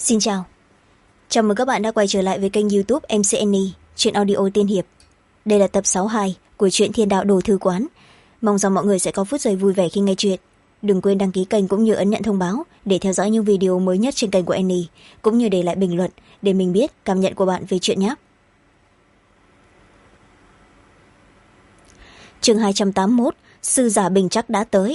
Xin chào, chào mừng các bạn đã quay trở lại với kênh YouTube MCNE, truyện audio tiên hiệp. Đây là tập 62 của truyện Thiên Đạo Đồ Thư Quán. Mong rằng mọi người sẽ có phút giây vui vẻ khi nghe chuyện. Đừng quên đăng ký kênh cũng như ấn nhận thông báo để theo dõi những video mới nhất trên kênh của Annie, cũng như để lại bình luận để mình biết cảm nhận của bạn về chuyện nhé. Chương 281, Sư giả Bình Chắc đã tới.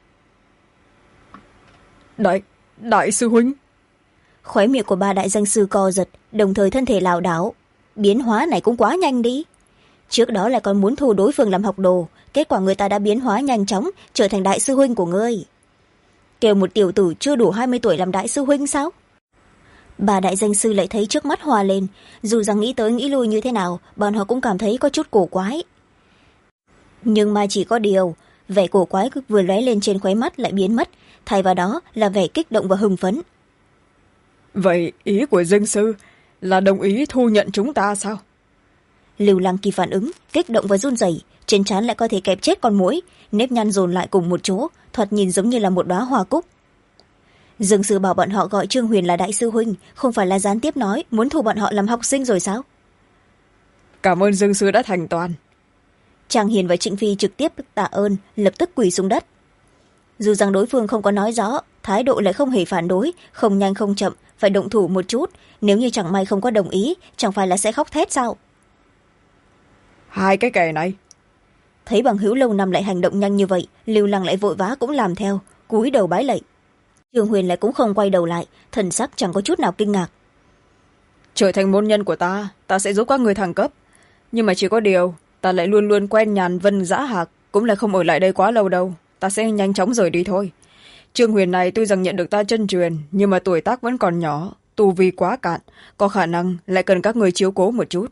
Đại sư huynh. Khóe miệng của ba đại danh sư co giật, đồng thời thân thể lảo đảo. Biến hóa này cũng quá nhanh đi. Trước đó là còn muốn thu đối phương làm học đồ, kết quả người ta đã biến hóa nhanh chóng trở thành đại sư huynh của ngươi. Kêu một tiểu tử chưa đủ 20 tuổi làm đại sư huynh sao? Ba đại danh sư lại thấy trước mắt hòa lên, dù rằng nghĩ tới nghĩ lui như thế nào, bọn họ cũng cảm thấy có chút cổ quái. Nhưng mà chỉ có điều, vẻ cổ quái vừa lóe lên trên khóe mắt lại biến mất, thay vào đó là vẻ kích động và hưng phấn. Vậy ý của Dương sư là đồng ý thu nhận chúng ta sao? Lưu Lăng Kỳ phản ứng, kích động và run rẩy, trên trán lại có thể kẹp chết con muỗi, nếp nhăn dồn lại cùng một chỗ, thoạt nhìn giống như là một đóa hoa cúc. Dương sư bảo bọn họ gọi Trương Huyền là đại sư huynh, không phải là gián tiếp nói muốn thu bọn họ làm học sinh rồi sao? Cảm ơn Dương sư đã thành toàn. Trang Hiền và Trịnh Phi trực tiếp tạ ơn, lập tức quỳ xuống đất. Dù rằng đối phương không có nói rõ, thái độ lại không hề phản đối, không nhanh không chậm, phải động thủ một chút, nếu như chẳng may không có đồng ý, chẳng phải là sẽ khóc thét sao? Hai cái kẻ này. Thấy bằng hữu lâu năm lại hành động nhanh như vậy, Lưu Lăng lại vội vã cũng làm theo, cúi đầu bái lạy. Trương Huyền lại cũng không quay đầu lại, thần sắc chẳng có chút nào kinh ngạc. Trở thành môn nhân của ta sẽ giúp các người thăng cấp. Nhưng mà chỉ có điều, ta lại luôn luôn quen nhàn vân dã hạc, cũng là không ở lại đây quá lâu đâu. Ta sẽ nhanh chóng rời đi thôi. Trương Huyền này tuy rằng nhận được ta chân truyền, nhưng mà tuổi tác vẫn còn nhỏ, tu vi quá cạn, có khả năng lại cần các người chiếu cố một chút.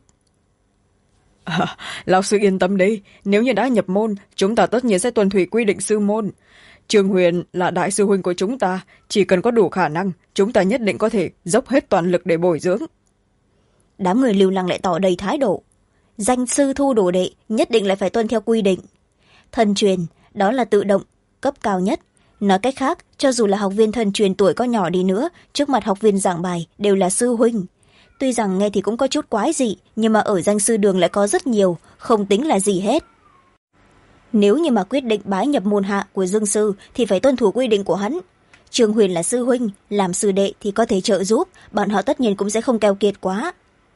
Lão sư yên tâm đi, nếu như đã nhập môn, chúng ta tất nhiên sẽ tuân thủ quy định sư môn. Trương Huyền là đại sư huynh của chúng ta, chỉ cần có đủ khả năng, chúng ta nhất định có thể dốc hết toàn lực để bồi dưỡng. Đám người Lưu Lăng lại tỏ đầy thái độ. Danh sư thu đồ đệ, nhất định lại phải tuân theo quy định. Thân truyền, đó là tự động, cấp cao nhất. Nói cách khác, cho dù là học viên thân truyền tuổi có nhỏ đi nữa, trước mặt học viên giảng bài đều là sư huynh. Tuy rằng nghe thì cũng có chút quái dị, nhưng mà ở danh sư đường lại có rất nhiều, không tính là gì hết. Nếu như mà quyết định bái nhập môn hạ của Dương sư thì phải tuân thủ quy định của hắn. Trương Huyền là sư huynh, làm sư đệ thì có thể trợ giúp, bọn họ tất nhiên cũng sẽ không keo kiệt quá.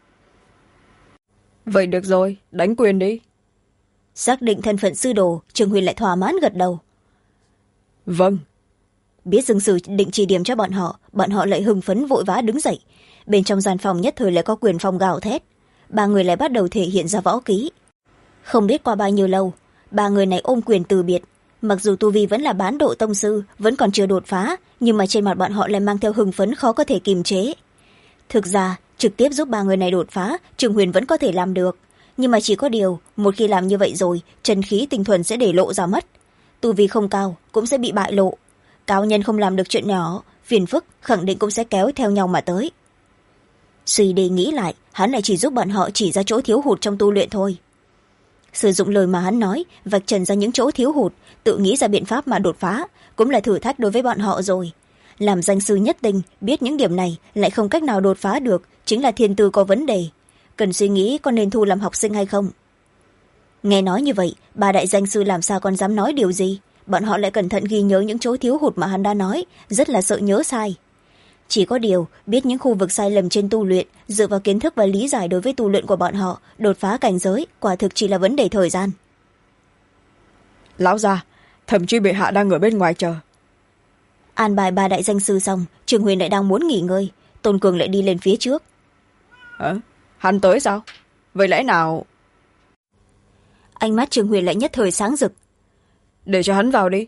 Vậy được rồi, đánh quyền đi. Xác định thân phận sư đồ, Trương Huyền lại thỏa mãn gật đầu. Vâng. Biết Dương sư định chỉ điểm cho bọn họ lại hưng phấn vội vã đứng dậy. Bên trong gian phòng nhất thời lại có quyền phong gào thét. Ba người lại bắt đầu thể hiện ra võ kỹ. Không biết qua bao nhiêu lâu, ba người này ôm quyền từ biệt. Mặc dù tu vi vẫn là bán độ tông sư, vẫn còn chưa đột phá, nhưng mà trên mặt bọn họ lại mang theo hưng phấn khó có thể kiềm chế. Thực ra, trực tiếp giúp ba người này đột phá, Trương Huyền vẫn có thể làm được. Nhưng mà chỉ có điều, một khi làm như vậy rồi, chân khí tinh thuần sẽ để lộ ra mất. Tu vi không cao, cũng sẽ bị bại lộ. Cao nhân không làm được chuyện nhỏ, phiền phức khẳng định cũng sẽ kéo theo nhau mà tới. Suy đi nghĩ lại, hắn lại chỉ giúp bọn họ chỉ ra chỗ thiếu hụt trong tu luyện thôi. Sử dụng lời mà hắn nói, vạch trần ra những chỗ thiếu hụt, tự nghĩ ra biện pháp mà đột phá, cũng là thử thách đối với bọn họ rồi. Làm danh sư nhất định, biết những điểm này lại không cách nào đột phá được, chính là thiên tư có vấn đề. Cần suy nghĩ có nên thu làm học sinh hay không. Nghe nói như vậy, ba đại danh sư làm sao còn dám nói điều gì. Bọn họ lại cẩn thận ghi nhớ những chỗ thiếu hụt mà hắn đã nói, rất là sợ nhớ sai. Chỉ có điều, biết những khu vực sai lầm trên tu luyện, dựa vào kiến thức và lý giải đối với tu luyện của bọn họ, đột phá cảnh giới, quả thực chỉ là vấn đề thời gian. Lão gia, Thẩm Truy bệ hạ đang ở bên ngoài chờ. An bài ba đại danh sư xong, Trương Huyền lại đang muốn nghỉ ngơi, Tôn Cường lại đi lên phía trước. Hắn tới sao? Vậy lẽ nào... Ánh mắt Trương Huyền lại nhất thời sáng rực. Để cho hắn vào đi.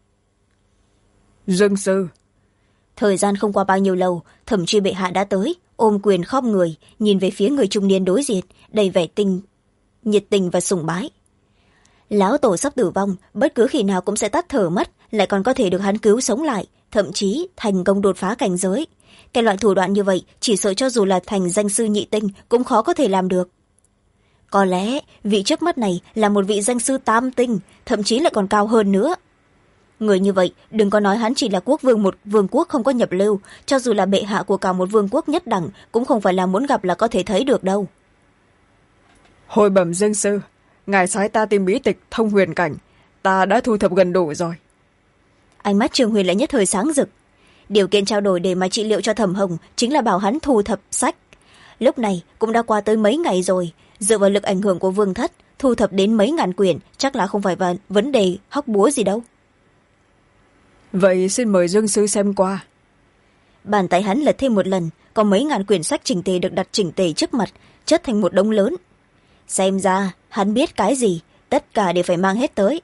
Dương sư. Thời gian không qua bao nhiêu lâu, Thẩm Truy bệ hạ đã tới, ôm quyền khom người, nhìn về phía người trung niên đối diện, đầy vẻ nhiệt tình và sùng bái. Lão tổ sắp tử vong, bất cứ khi nào cũng sẽ tắt thở mất, lại còn có thể được hắn cứu sống lại, thậm chí thành công đột phá cảnh giới. Cái loại thủ đoạn như vậy, chỉ sợ cho dù là thành danh sư nhị tinh cũng khó có thể làm được. Có lẽ vị trước mắt này là một vị danh sư tam tinh, thậm chí lại còn cao hơn nữa. Người như vậy đừng có nói hắn chỉ là quốc vương một vương quốc không có nhập lưu, cho dù là bệ hạ của cả một vương quốc nhất đẳng cũng không phải là muốn gặp là có thể thấy được đâu. Hồi bẩm dương sư, ngài sai ta tìm bí tịch thông huyền cảnh, ta đã thu thập gần đủ rồi. Ánh mắt Trường Huyền lại nhất thời sáng rực. Điều kiện trao đổi để mà trị liệu cho Thẩm Hồng chính là bảo hắn thu thập sách. Lúc này cũng đã qua tới mấy ngày rồi, dựa vào lực ảnh hưởng của vương thất, thu thập đến mấy ngàn quyển chắc là không phải vấn đề hóc búa gì đâu. Vậy xin mời dương sư xem qua. Bàn tay hắn lật thêm một lần, có mấy ngàn quyển sách chỉnh tề được đặt chỉnh tề trước mặt, chất thành một đống lớn. Xem ra hắn biết cái gì, tất cả đều phải mang hết tới.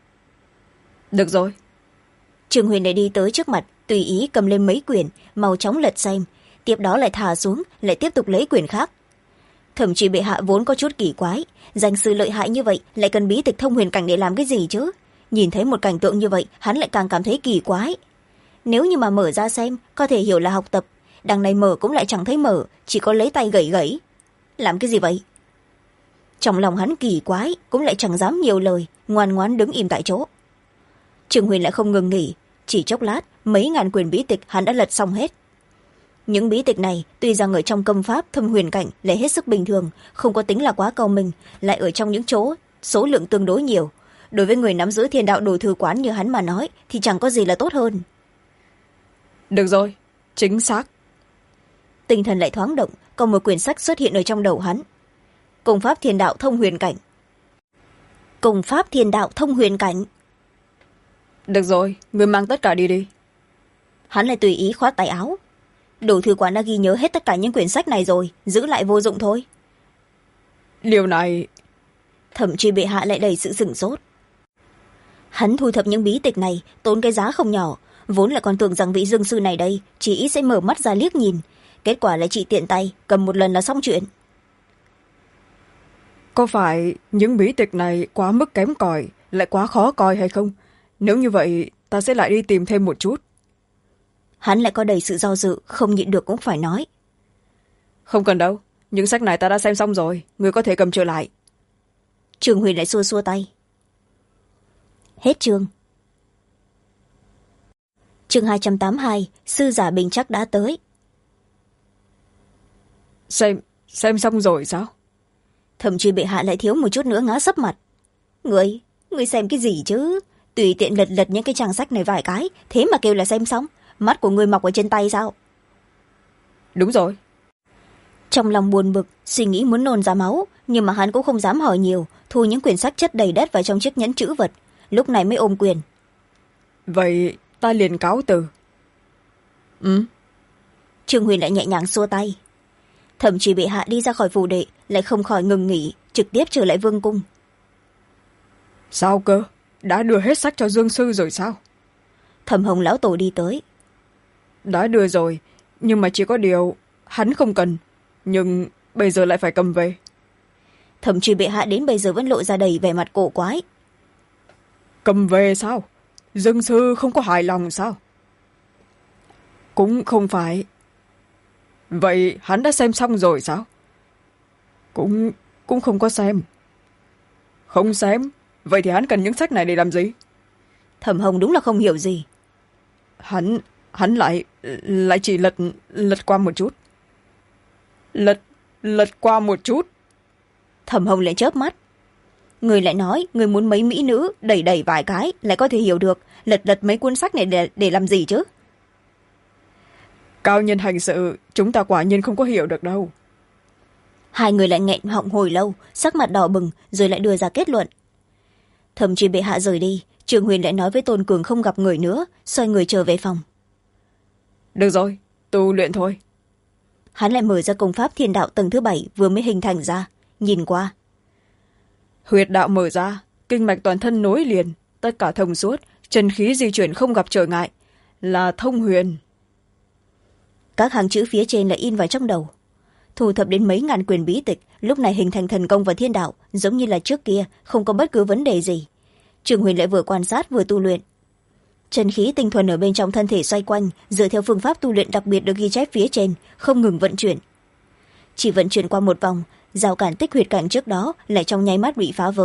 Được rồi. Trường Huyền lại đi tới trước mặt, tùy ý cầm lên mấy quyển, mau chóng lật xem, tiếp đó lại thả xuống, lại tiếp tục lấy quyển khác. Thậm chí bệ hạ vốn có chút kỳ quái, danh sư lợi hại như vậy lại cần bí tịch thông huyền cảnh để làm cái gì chứ? Nhìn thấy một cảnh tượng như vậy, hắn lại càng cảm thấy kỳ quái. Nếu như mà mở ra xem, có thể hiểu là học tập, đằng này mở cũng lại chẳng thấy mở, chỉ có lấy tay gẩy gẩy. Làm cái gì vậy? Trong lòng hắn kỳ quái, cũng lại chẳng dám nhiều lời, ngoan ngoãn đứng im tại chỗ. Trường Huyền lại không ngừng nghỉ, chỉ chốc lát, mấy ngàn quyển bí tịch hắn đã lật xong hết. Những bí tịch này tuy rằng ở trong công pháp thâm huyền cảnh lại hết sức bình thường, không có tính là quá cao minh, lại ở trong những chỗ số lượng tương đối nhiều. Đối với người nắm giữ thiên đạo đồ thư quán như hắn mà nói thì chẳng có gì là tốt hơn. Được rồi, chính xác. Tinh thần lại thoáng động, còn một quyển sách xuất hiện ở trong đầu hắn. Công pháp thiên đạo thông huyền cảnh. Công pháp thiên đạo thông huyền cảnh. Được rồi, người mang tất cả đi đi. Hắn lại tùy ý khoát tay áo. Đồ thư quán đã ghi nhớ hết tất cả những quyển sách này rồi, giữ lại vô dụng thôi. Điều này... Thậm chí bệ hạ lại đầy sự sửng sốt. Hắn thu thập những bí tịch này tốn cái giá không nhỏ, vốn là còn tưởng rằng vị dương sư này đây chỉ ít sẽ mở mắt ra liếc nhìn, kết quả lại chỉ tiện tay cầm một lần là xong chuyện. Có phải những bí tịch này quá mức kém cỏi, lại quá khó coi hay không? Nếu như vậy ta sẽ lại đi tìm thêm một chút. Hắn lại có đầy sự do dự, không nhịn được cũng phải nói. Không cần đâu, những sách này ta đã xem xong rồi, người có thể cầm trở lại. Trường Huyền lại xua xua tay. Hết chương. Chương 282, sư giả bình chắc đã tới. Xem xong rồi sao? Thậm chí bệ hạ lại thiếu một chút nữa ngã sấp mặt. Người xem cái gì chứ? Tùy tiện lật những cái trang sách này vài cái, thế mà kêu là xem xong. Mắt của người mọc ở trên tay sao? Đúng rồi. Trong lòng buồn bực, suy nghĩ muốn nôn ra máu, nhưng mà hắn cũng không dám hỏi nhiều, thu những quyển sách chất đầy đất vào trong chiếc nhẫn trữ vật, lúc này mới ôm quyền. Vậy ta liền cáo từ. Trương Huyền lại nhẹ nhàng xua tay. Thậm chí bệ hạ đi ra khỏi phủ đệ, lại không khỏi ngừng nghỉ, trực tiếp trở lại vương cung. Sao cơ? Đã đưa hết sách cho dương sư rồi sao? Thẩm Hồng lão tổ đi tới. Đã đưa rồi, nhưng mà chỉ có điều hắn không cần, nhưng bây giờ lại phải cầm về. Thậm chí bệ hạ đến bây giờ vẫn lộ ra đầy vẻ mặt cổ quái. Cầm về sao? Dương sư không có hài lòng sao? Cũng không phải. Vậy hắn đã xem xong rồi sao? Cũng không có xem. Không xem? Vậy thì hắn cần những sách này để làm gì? Thẩm Hồng đúng là không hiểu gì. Hắn lại chỉ lật qua một chút. Lật qua một chút. Thẩm Hồng lại chớp mắt. Người lại nói người muốn mấy mỹ nữ đẩy vài cái lại có thể hiểu được, lật mấy cuốn sách này để làm gì chứ? Cao nhân hành sự, chúng ta quả nhiên không có hiểu được đâu. Hai người lại nghẹn họng hồi lâu, sắc mặt đỏ bừng, rồi lại đưa ra kết luận. Thậm chí bệ hạ rời đi, Trường Huyền lại nói với Tôn Cường không gặp người nữa, xoay người trở về phòng. Được rồi, tu luyện thôi. Hắn lại mở ra công pháp thiên đạo tầng thứ 7 vừa mới hình thành ra, nhìn qua. Huyệt đạo mở ra, kinh mạch toàn thân nối liền, tất cả thông suốt, chân khí di chuyển không gặp trở ngại, là thông huyền. Các hàng chữ phía trên lại in vào trong đầu. Thu thập đến mấy ngàn quyền bí tịch, lúc này hình thành thần công và thiên đạo, giống như là trước kia, không có bất cứ vấn đề gì. Trường Huyền lại vừa quan sát vừa tu luyện. Chân khí tinh thuần ở bên trong thân thể xoay quanh, dựa theo phương pháp tu luyện đặc biệt được ghi chép phía trên, không ngừng vận chuyển. Chỉ vận chuyển qua một vòng, rào cản tích huyệt cảnh trước đó lại trong nháy mắt bị phá vỡ.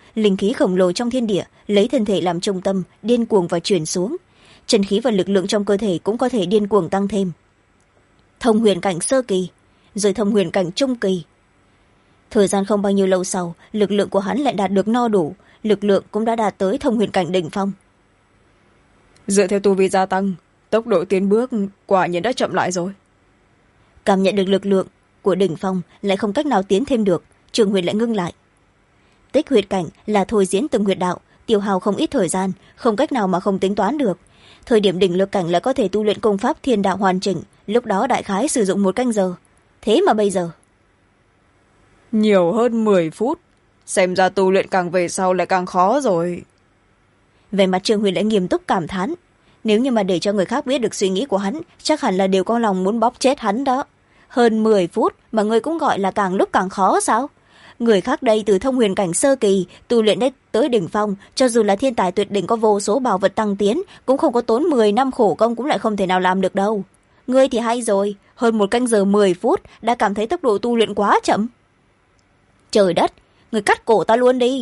linh khí khổng lồ trong thiên địa lấy thân thể làm trung tâm điên cuồng và chuyển xuống. Chân khí và lực lượng trong cơ thể cũng có thể điên cuồng tăng thêm. Thông huyền cảnh sơ kỳ, rồi thông huyền cảnh trung kỳ. Thời gian không bao nhiêu lâu sau, lực lượng của hắn lại đạt được no đủ, lực lượng cũng đã đạt tới thông huyền cảnh đỉnh phong. Dựa theo tu vi gia tăng, tốc độ tiến bước quả nhiên đã chậm lại rồi. Cảm nhận được lực lượng của đỉnh phong lại không cách nào tiến thêm được, Trường Huyền lại ngưng lại. Tích huyệt cảnh là thôi diễn từng huyệt đạo, tiêu hao không ít thời gian, không cách nào mà không tính toán được. Thời điểm đỉnh lực cảnh là có thể tu luyện công pháp thiên đạo hoàn chỉnh, lúc đó đại khái sử dụng 1 canh giờ. Thế mà bây giờ nhiều hơn 10 phút, xem ra tu luyện càng về sau lại càng khó rồi. Về mặt Trường Huyền lại nghiêm túc cảm thán. Nếu như mà để cho người khác biết được suy nghĩ của hắn, chắc hẳn là đều có lòng muốn bóp chết hắn đó. Hơn 10 phút mà ngươi cũng gọi là càng lúc càng khó sao? Người khác đây từ thông huyền cảnh sơ kỳ tu luyện đến tới đỉnh phong, cho dù là thiên tài tuyệt đỉnh có vô số bảo vật tăng tiến, cũng không có tốn 10 năm khổ công cũng lại không thể nào làm được đâu. Ngươi thì hay rồi, hơn 1 canh giờ 10 phút đã cảm thấy tốc độ tu luyện quá chậm. Trời đất, người cắt cổ ta luôn đi.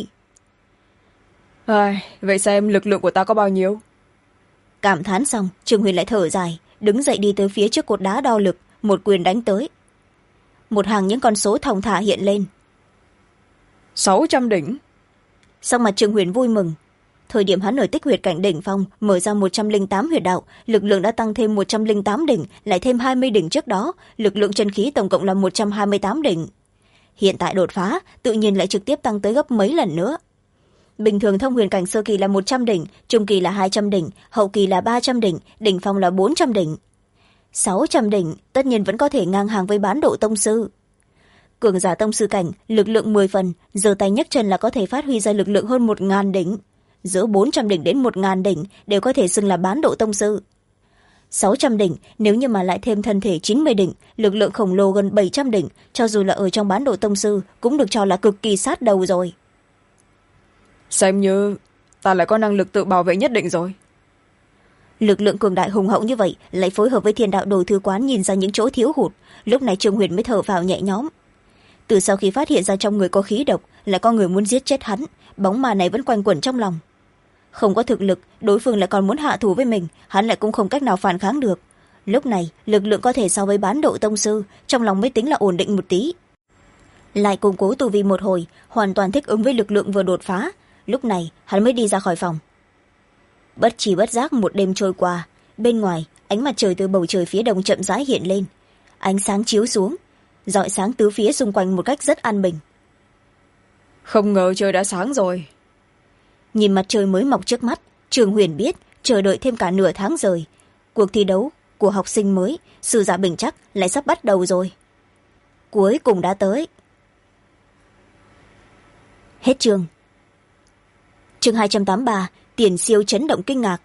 Vậy xem lực lượng của ta có bao nhiêu? Cảm thán xong, Trường Huyền lại thở dài, đứng dậy đi tới phía trước cột đá đo lực, một quyền đánh tới. Một hàng những con số thong thả hiện lên. 600 đỉnh. Sau mặt Trường Huyền vui mừng. Thời điểm hắn ở tích huyệt cảnh đỉnh phong mở ra 108 huyệt đạo, lực lượng đã tăng thêm 108 đỉnh, lại thêm 20 đỉnh trước đó, lực lượng chân khí tổng cộng là 128 đỉnh. Hiện tại đột phá, tự nhiên lại trực tiếp tăng tới gấp mấy lần nữa. Bình thường thông huyền cảnh sơ kỳ là 100 đỉnh, trung kỳ là 200 đỉnh, hậu kỳ là 300 đỉnh, đỉnh phong là 400 đỉnh. 600 đỉnh tất nhiên vẫn có thể ngang hàng với bán độ tông sư. Cường giả tông sư cảnh, lực lượng 10 phần, giơ tay nhấc chân là có thể phát huy ra lực lượng hơn 1000 đỉnh. Giữa 400 đỉnh đến 1000 đỉnh đều có thể xưng là bán độ tông sư. 600 đỉnh, nếu như mà lại thêm thân thể 90 đỉnh, lực lượng khổng lồ gần 700 đỉnh, cho dù là ở trong bán độ tông sư, cũng được cho là cực kỳ sát đầu rồi. Xem như ta lại có năng lực tự bảo vệ nhất định rồi. Lực lượng cường đại hùng hậu như vậy lại phối hợp với thiên đạo đồ thư quán nhìn ra những chỗ thiếu hụt, lúc này Trương Huyền mới thở phào nhẹ nhõm. Từ sau khi phát hiện ra trong người có khí độc, lại có người muốn giết chết hắn, bóng ma này vẫn quanh quẩn trong lòng. Không có thực lực, đối phương lại còn muốn hạ thủ với mình, hắn lại cũng không cách nào phản kháng được. Lúc này lực lượng có thể so với bán độ tông sư, trong lòng mới tính là ổn định một tí. Lại củng cố tu vi một hồi, hoàn toàn thích ứng với lực lượng vừa đột phá, lúc này hắn mới đi ra khỏi phòng. Bất chi bất giác một đêm trôi qua, bên ngoài ánh mặt trời từ bầu trời phía đông chậm rãi hiện lên, ánh sáng chiếu xuống, rọi sáng tứ phía xung quanh một cách rất an bình. Không ngờ trời đã sáng rồi. Nhìn mặt trời mới mọc trước mắt, Trường Huyền biết chờ đợi thêm cả nửa tháng rồi, cuộc thi đấu của học sinh mới Sư Giả Bình Chắc lại sắp bắt đầu rồi. Cuối cùng đã tới. Hết chương. Chương 283, Tiền Siêu chấn động kinh ngạc.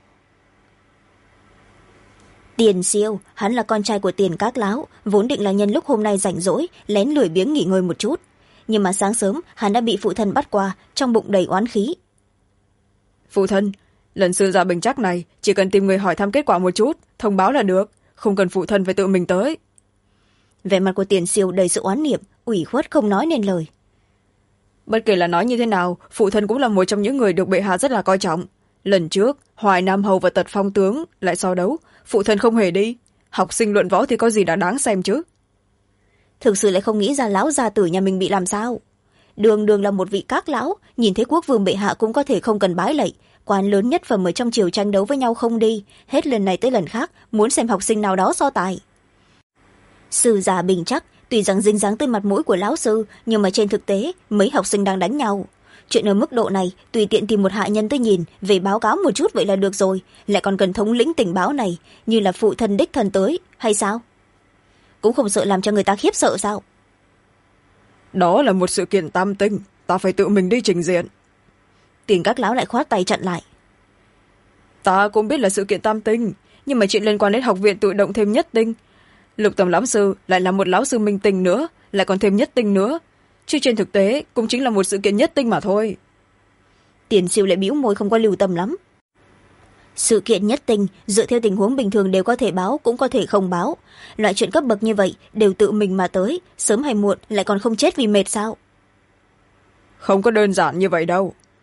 Tiền Siêu, hắn là con trai của Tiền Các Láo, vốn định là nhân lúc hôm nay rảnh rỗi lén lười biếng nghỉ ngơi một chút, nhưng mà sáng sớm hắn đã bị phụ thân bắt qua, trong bụng đầy oán khí. Phụ thân, lần Sư Giả Bình Chắc này chỉ cần tìm người hỏi thăm kết quả một chút, thông báo là được, không cần phụ thân phải tự mình tới. Vẻ mặt của Tiền Siêu đầy sự oán niệm, ủy khuất không nói nên lời. Bất kể là nói như thế nào, phụ thân cũng là một trong những người được bệ hạ rất là coi trọng. Lần trước Hoài Nam Hầu và Tật Phong tướng lại so đấu, phụ thân không hề đi. Học sinh luận võ thì có gì đã đáng xem chứ. Thực sự lại không nghĩ ra lão gia tử nhà mình bị làm sao. Đường đường là một vị các lão, nhìn thấy quốc vương bệ hạ cũng có thể không cần bái lạy, quan lớn nhất phẩm ở trong triều tranh đấu với nhau không đi, hết lần này tới lần khác muốn xem học sinh nào đó so tài. Sư Giả Bình Chắc tuy rằng dính dáng tới mặt mũi của lão sư, nhưng mà trên thực tế mấy học sinh đang đánh nhau. Chuyện ở mức độ này tùy tiện tìm một hạ nhân tới nhìn, về báo cáo một chút vậy là được rồi, lại còn cần thống lĩnh tình báo này, như là phụ thân đích thân tới hay sao? Cũng không sợ làm cho người ta khiếp sợ sao? Đó là một sự kiện tam tinh, ta phải tự mình đi trình diện. Tiền Các Lão lại khoát tay chặn lại. Ta cũng biết là sự kiện tam tinh, nhưng mà chuyện liên quan đến học viện tự động thêm nhất tinh. Lục Tầm lão sư lại là một lão sư minh tinh nữa, lại còn thêm nhất tinh nữa, chứ trên thực tế cũng chính là một sự kiện nhất tinh mà thôi. Tiền Siêu lại bĩu môi không có lưu tâm lắm. Sự kiện nhất tinh dựa theo tình huống bình thường đều có thể báo, cũng có thể không báo. Loại chuyện cấp bậc như vậy đều tự mình mà tới, sớm hay muộn lại còn không chết vì mệt sao? Không có đơn giản như vậy đâu.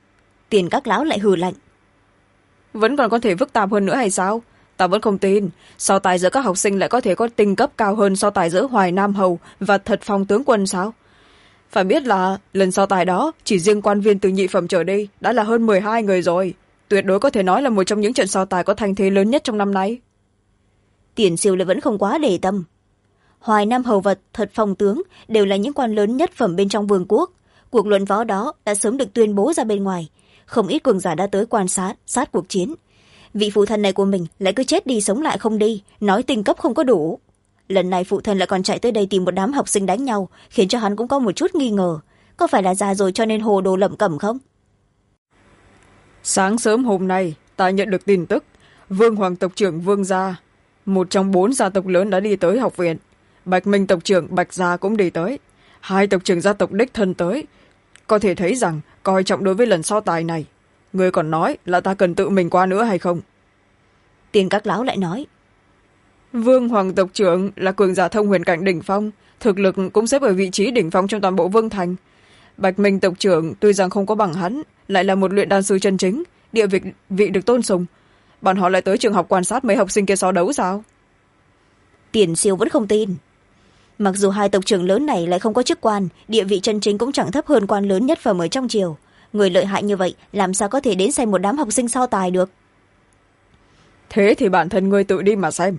Tiền các lão lại hừ lạnh. Vẫn còn có thể phức tạp hơn nữa hay sao? Ta vẫn không tin so tài giữa các học sinh lại có thể có tinh cấp cao hơn so tài giữa Hoài Nam Hầu và Thật Phong tướng quân sao? Phải biết là lần so tài đó chỉ riêng quan viên từ nhị phẩm trở đi đã là hơn 12 người rồi, tuyệt đối có thể nói là một trong những trận so tài có thanh thế lớn nhất trong năm nay. Tiền Siêu lại vẫn không quá để tâm. Hoài Nam Hầu và Thật Phong tướng đều là những quan lớn nhất phẩm bên trong vương quốc. Cuộc luận võ đó đã sớm được tuyên bố ra bên ngoài, không ít cường giả đã tới quan sát cuộc chiến. Vị phụ thân này của mình lại cứ chết đi sống lại không đi, nói tinh cấp không có đủ. Lần này phụ thân lại còn chạy tới đây tìm một đám học sinh đánh nhau, khiến cho hắn cũng có một chút nghi ngờ, có phải là già rồi cho nên hồ đồ lẩm cẩm không? Sáng sớm hôm nay ta nhận được tin tức Vương Hoàng tộc trưởng Vương gia, một trong 4 gia tộc lớn, đã đi tới học viện. Bạch Minh tộc trưởng Bạch gia cũng đi tới, 2 tộc trưởng gia tộc đích thân tới, có thể thấy rằng coi trọng đối với lần so tài này. Người còn nói là ta cần tự mình qua nữa hay không? Tiền các lão lại nói. Vương Hoàng tộc trưởng là cường giả thông huyền cảnh đỉnh phong, thực lực cũng xếp ở vị trí đỉnh phong trong toàn bộ Vương thành. Bạch Minh tộc trưởng tuy rằng không có bằng hắn, lại là một luyện đan sư chân chính, địa vị được tôn sùng. Bọn họ lại tới trường học quan sát mấy học sinh kia so đấu sao? Tiền Siêu vẫn không tin. Mặc dù 2 tộc trưởng lớn này lại không có chức quan, địa vị chân chính cũng chẳng thấp hơn quan lớn nhất phẩm ở trong triều. Người lợi hại như vậy làm sao có thể đến xem một đám học sinh so tài được? Thế thì bản thân ngươi tự đi mà xem.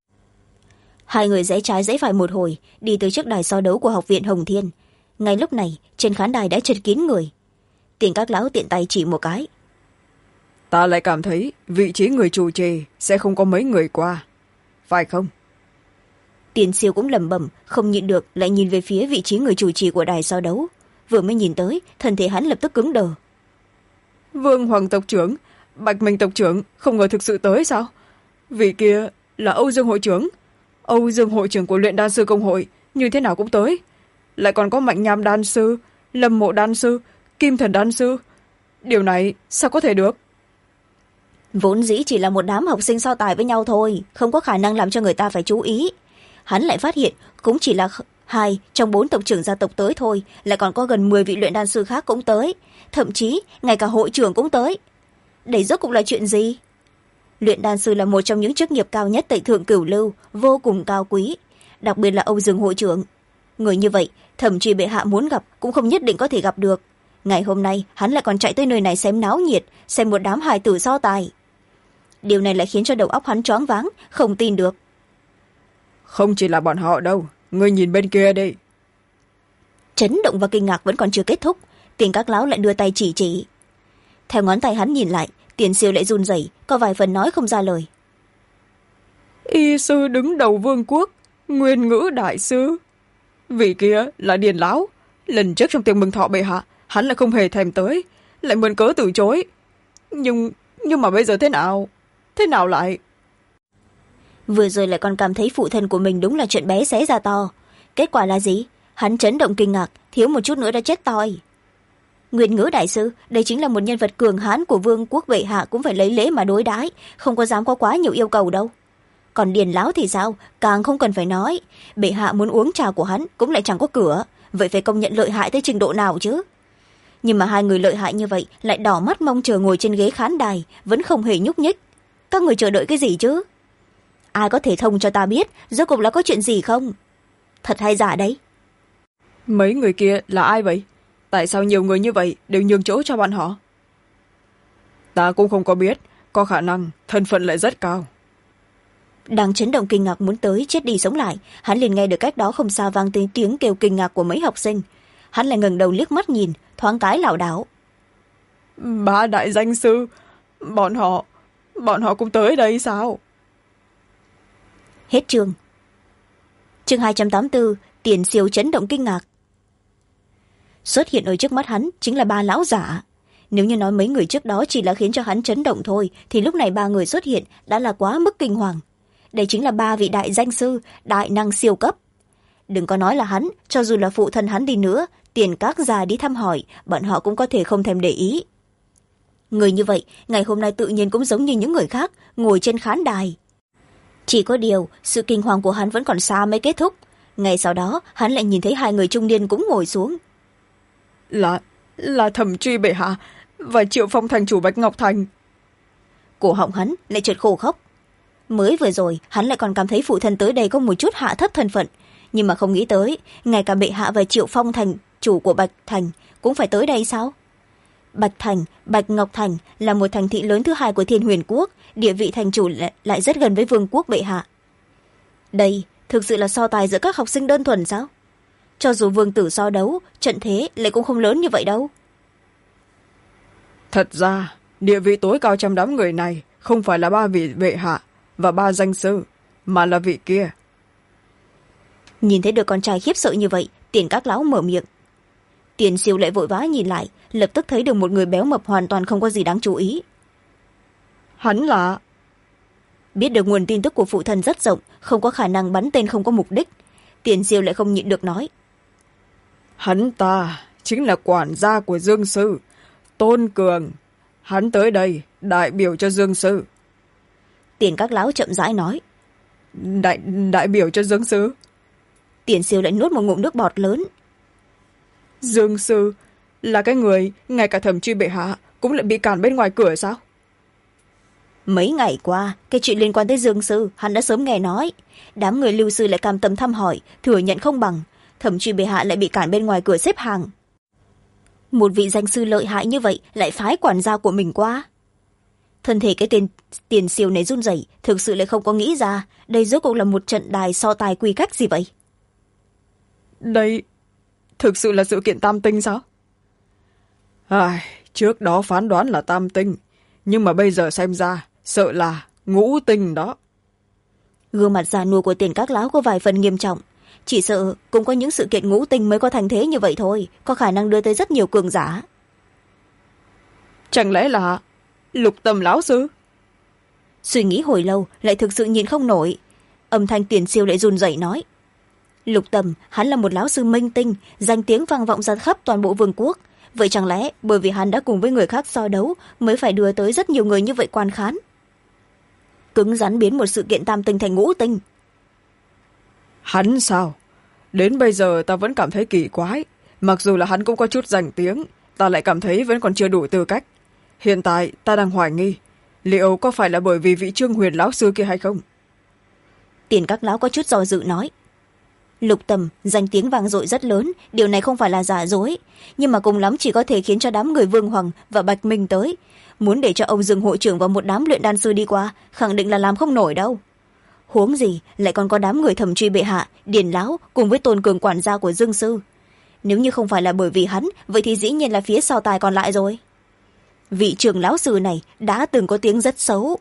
2 người rẽ trái rẽ phải một hồi, đi tới trước đài so đấu của học viện Hồng Thiên. Ngay lúc này trên khán đài đã chật kín người. Tiền các lão tiện tay chỉ một cái. Ta lại cảm thấy vị trí người chủ trì sẽ không có mấy người qua, phải không? Tiền Siêu cũng lẩm bẩm, không nhịn được lại nhìn về phía vị trí người chủ trì của đài so đấu. Vừa mới nhìn tới, thân thể hắn lập tức cứng đờ. Vương Hoàng tộc trưởng, Bạch Minh tộc trưởng không ngờ thực sự tới sao? Vị kia là Âu Dương hội trưởng. Âu Dương hội trưởng của luyện đan sư công hội như thế nào cũng tới. Lại còn có Mạnh Nham đan sư, Lâm Mộ đan sư, Kim Thần đan sư. Điều này sao có thể được? Vốn dĩ chỉ là một đám học sinh so tài với nhau thôi, không có khả năng làm cho người ta phải chú ý. Hắn lại phát hiện cũng chỉ là 2 trong 4 tộc trưởng gia tộc tới thôi, lại còn có gần 10 vị luyện đan sư khác cũng tới, thậm chí ngay cả hội trưởng cũng tới. Đây rốt cuộc là chuyện gì? Luyện đan sư là một trong những chức nghiệp cao nhất tại Thượng Cửu Lưu, vô cùng cao quý, đặc biệt là Âu Dương hội trưởng. Người như vậy thậm chí bệ hạ muốn gặp cũng không nhất định có thể gặp được. Ngày hôm nay hắn lại còn chạy tới nơi này xem náo nhiệt, xem một đám hài tử so tài. Điều này lại khiến cho đầu óc hắn choáng váng, không tin được. Không chỉ là bọn họ đâu, ngươi nhìn bên kia đi. Chấn động và kinh ngạc vẫn còn chưa kết thúc, Tiền các lão lại đưa tay chỉ. Theo ngón tay hắn nhìn lại, Tiền Siêu lại run rẩy, có vài phần nói không ra lời. Y sư đứng đầu vương quốc, Nguyên Ngữ đại sư. Vị kia là Điền lão. Lần trước trong tiệc mừng thọ bệ hạ, hắn lại không hề thèm tới, lại mượn cớ từ chối. Nhưng mà bây giờ thế nào? Thế nào lại? Vừa rồi lại còn cảm thấy phụ thân của mình đúng là chuyện bé xé ra to. Kết quả là gì? Hắn chấn động kinh ngạc, thiếu một chút nữa đã chết toi. Nguyên Ngữ đại sư, đây chính là một nhân vật cường hãn của vương quốc bệ hạ, cũng phải lấy lễ mà đối đãi, không có dám có quá nhiều yêu cầu đâu. Còn Điền lão thì sao? Càng không cần phải nói. Bệ hạ muốn uống trà của hắn cũng lại chẳng có cửa, vậy phải công nhận lợi hại tới trình độ nào chứ? Nhưng mà 2 người lợi hại như vậy lại đỏ mắt mong chờ ngồi trên ghế khán đài, vẫn không hề nhúc nhích. Các người chờ đợi cái gì chứ? Ai có thể thông cho ta biết rốt cuộc là có chuyện gì không? Thật hay giả đấy? Mấy người kia là ai vậy? Tại sao nhiều người như vậy đều nhường chỗ cho bọn họ? Ta cũng không có biết, có khả năng thân phận lại rất cao. Đang chấn động kinh ngạc muốn tới chết đi sống lại, hắn liền nghe được cách đó không xa vang tiếng kêu kinh ngạc của mấy học sinh. Hắn lại ngẩng đầu liếc mắt nhìn, thoáng cái lảo đảo. 3 đại danh sư, bọn họ cũng tới đây sao? Hết chương. Chương 284, Tiền Siêu chấn động kinh ngạc. Xuất hiện ở trước mắt hắn chính là 3 lão giả. Nếu như nói mấy người trước đó chỉ là khiến cho hắn chấn động thôi, thì lúc này 3 người xuất hiện đã là quá mức kinh hoàng. Đây chính là 3 vị đại danh sư, đại năng siêu cấp. Đừng có nói là hắn, cho dù là phụ thân hắn đi nữa, Tiền các già đi thăm hỏi, bọn họ cũng có thể không thèm để ý. Người như vậy, ngày hôm nay tự nhiên cũng giống như những người khác, ngồi trên khán đài. Chỉ có điều, sự kinh hoàng của hắn vẫn còn xa mới kết thúc. Ngay sau đó, hắn lại nhìn thấy 2 người trung niên cũng ngồi xuống. Là Thẩm Truy bệ hạ, và Triệu Phong thành chủ Bạch Ngọc Thành. Cổ họng hắn lại chợt khô khốc. Mới vừa rồi hắn lại còn cảm thấy phụ thân tới đây có một chút hạ thấp thân phận, nhưng mà không nghĩ tới ngay cả bệ hạ và Triệu Phong thành chủ của Bạch Thành cũng phải tới đây sao? Bạch Thành, Bạch Ngọc Thành là một thành thị lớn thứ hai của Thiên Huyền Quốc, địa vị thành chủ lại rất gần với vương quốc bệ hạ. Đây thực sự là so tài giữa các học sinh đơn thuần sao? Cho dù vương tử so đấu, trận thế lại cũng không lớn như vậy đâu. Thật ra địa vị tối cao trong đám người này không phải là 3 vị bệ hạ và 3 danh sư, mà là vị kia. Nhìn thấy được con trai khiếp sợ như vậy, Tiền Các Lão mở miệng. Tiền Siêu lại vội vã nhìn lại, lập tức thấy được một người béo mập hoàn toàn không có gì đáng chú ý. Hắn là... Biết được nguồn tin tức của phụ thân rất rộng, không có khả năng bắn tên không có mục đích. Tiền Siêu lại không nhịn được nói. Hắn ta chính là quản gia của Dương Sư, Tôn Cường. Hắn tới đây đại biểu cho Dương Sư. Tiền Các Lão chậm rãi nói. Đại biểu cho Dương Sư? Tiền Siêu lại nuốt một ngụm nước bọt lớn. Dương Sư là cái người ngay cả Thẩm Truy bệ hạ cũng lại bị cản bên ngoài cửa sao? Mấy ngày qua, cái chuyện liên quan tới Dương Sư hắn đã sớm nghe nói. Đám người Lưu Sư lại cam tâm thăm hỏi, thừa nhận không bằng. Thẩm Truy bệ hạ lại bị cản bên ngoài cửa xếp hàng. Một vị danh sư lợi hại như vậy lại phái quản gia của mình qua. Thân thể cái tên Tiền Siêu này run rẩy, thực sự lại không có nghĩ ra đây rốt cuộc là một trận đài so tài quy cách gì vậy. Đây thực sự là sự kiện tam tinh sao? Trước đó phán đoán là tam tinh, nhưng mà bây giờ xem ra sợ là ngũ tinh đó. Gương mặt già nua của Tiền Các Lão có vài phần nghiêm trọng. Chỉ sợ cũng có những sự kiện ngũ tinh mới có thành thế như vậy thôi, có khả năng đưa tới rất nhiều cường giả. Chẳng lẽ là Lục Tầm lão sư? Suy nghĩ hồi lâu lại thực sự nhìn không nổi. Âm thanh Tiền Siêu lại run rẩy nói. Lục Tầm hắn là một lão sư minh tinh, danh tiếng vang vọng ra khắp toàn bộ vương quốc. Vậy chẳng lẽ bởi vì hắn đã cùng với người khác so đấu mới phải đưa tới rất nhiều người như vậy quan khán? Cứng rắn biến một sự kiện tam tinh thành ngũ tinh. Hắn sao? Đến bây giờ ta vẫn cảm thấy kỳ quái. Mặc dù là hắn cũng có chút danh tiếng, ta lại cảm thấy vẫn còn chưa đủ tư cách. Hiện tại ta đang hoài nghi, liệu có phải là bởi vì vị Trương Huyền lão sư kia hay không? Tiền Các Lão có chút do dự nói. Lục Tầm danh tiếng vang dội rất lớn, điều này không phải là giả dối, nhưng mà cùng lắm chỉ có thể khiến cho đám người Vương Hoàng và Bạch Minh tới. Muốn để cho ông Dương hội trưởng và một đám luyện đan sư đi qua, khẳng định là làm không nổi đâu. Huống gì lại còn có đám người Thẩm Truy bệ hạ, Điền Lão cùng với Tôn Cường quản gia của Dương Sư. Nếu như không phải là bởi vì hắn, vậy thì dĩ nhiên là phía sau tài còn lại rồi. Vị trưởng lão sư này đã từng có tiếng rất xấu.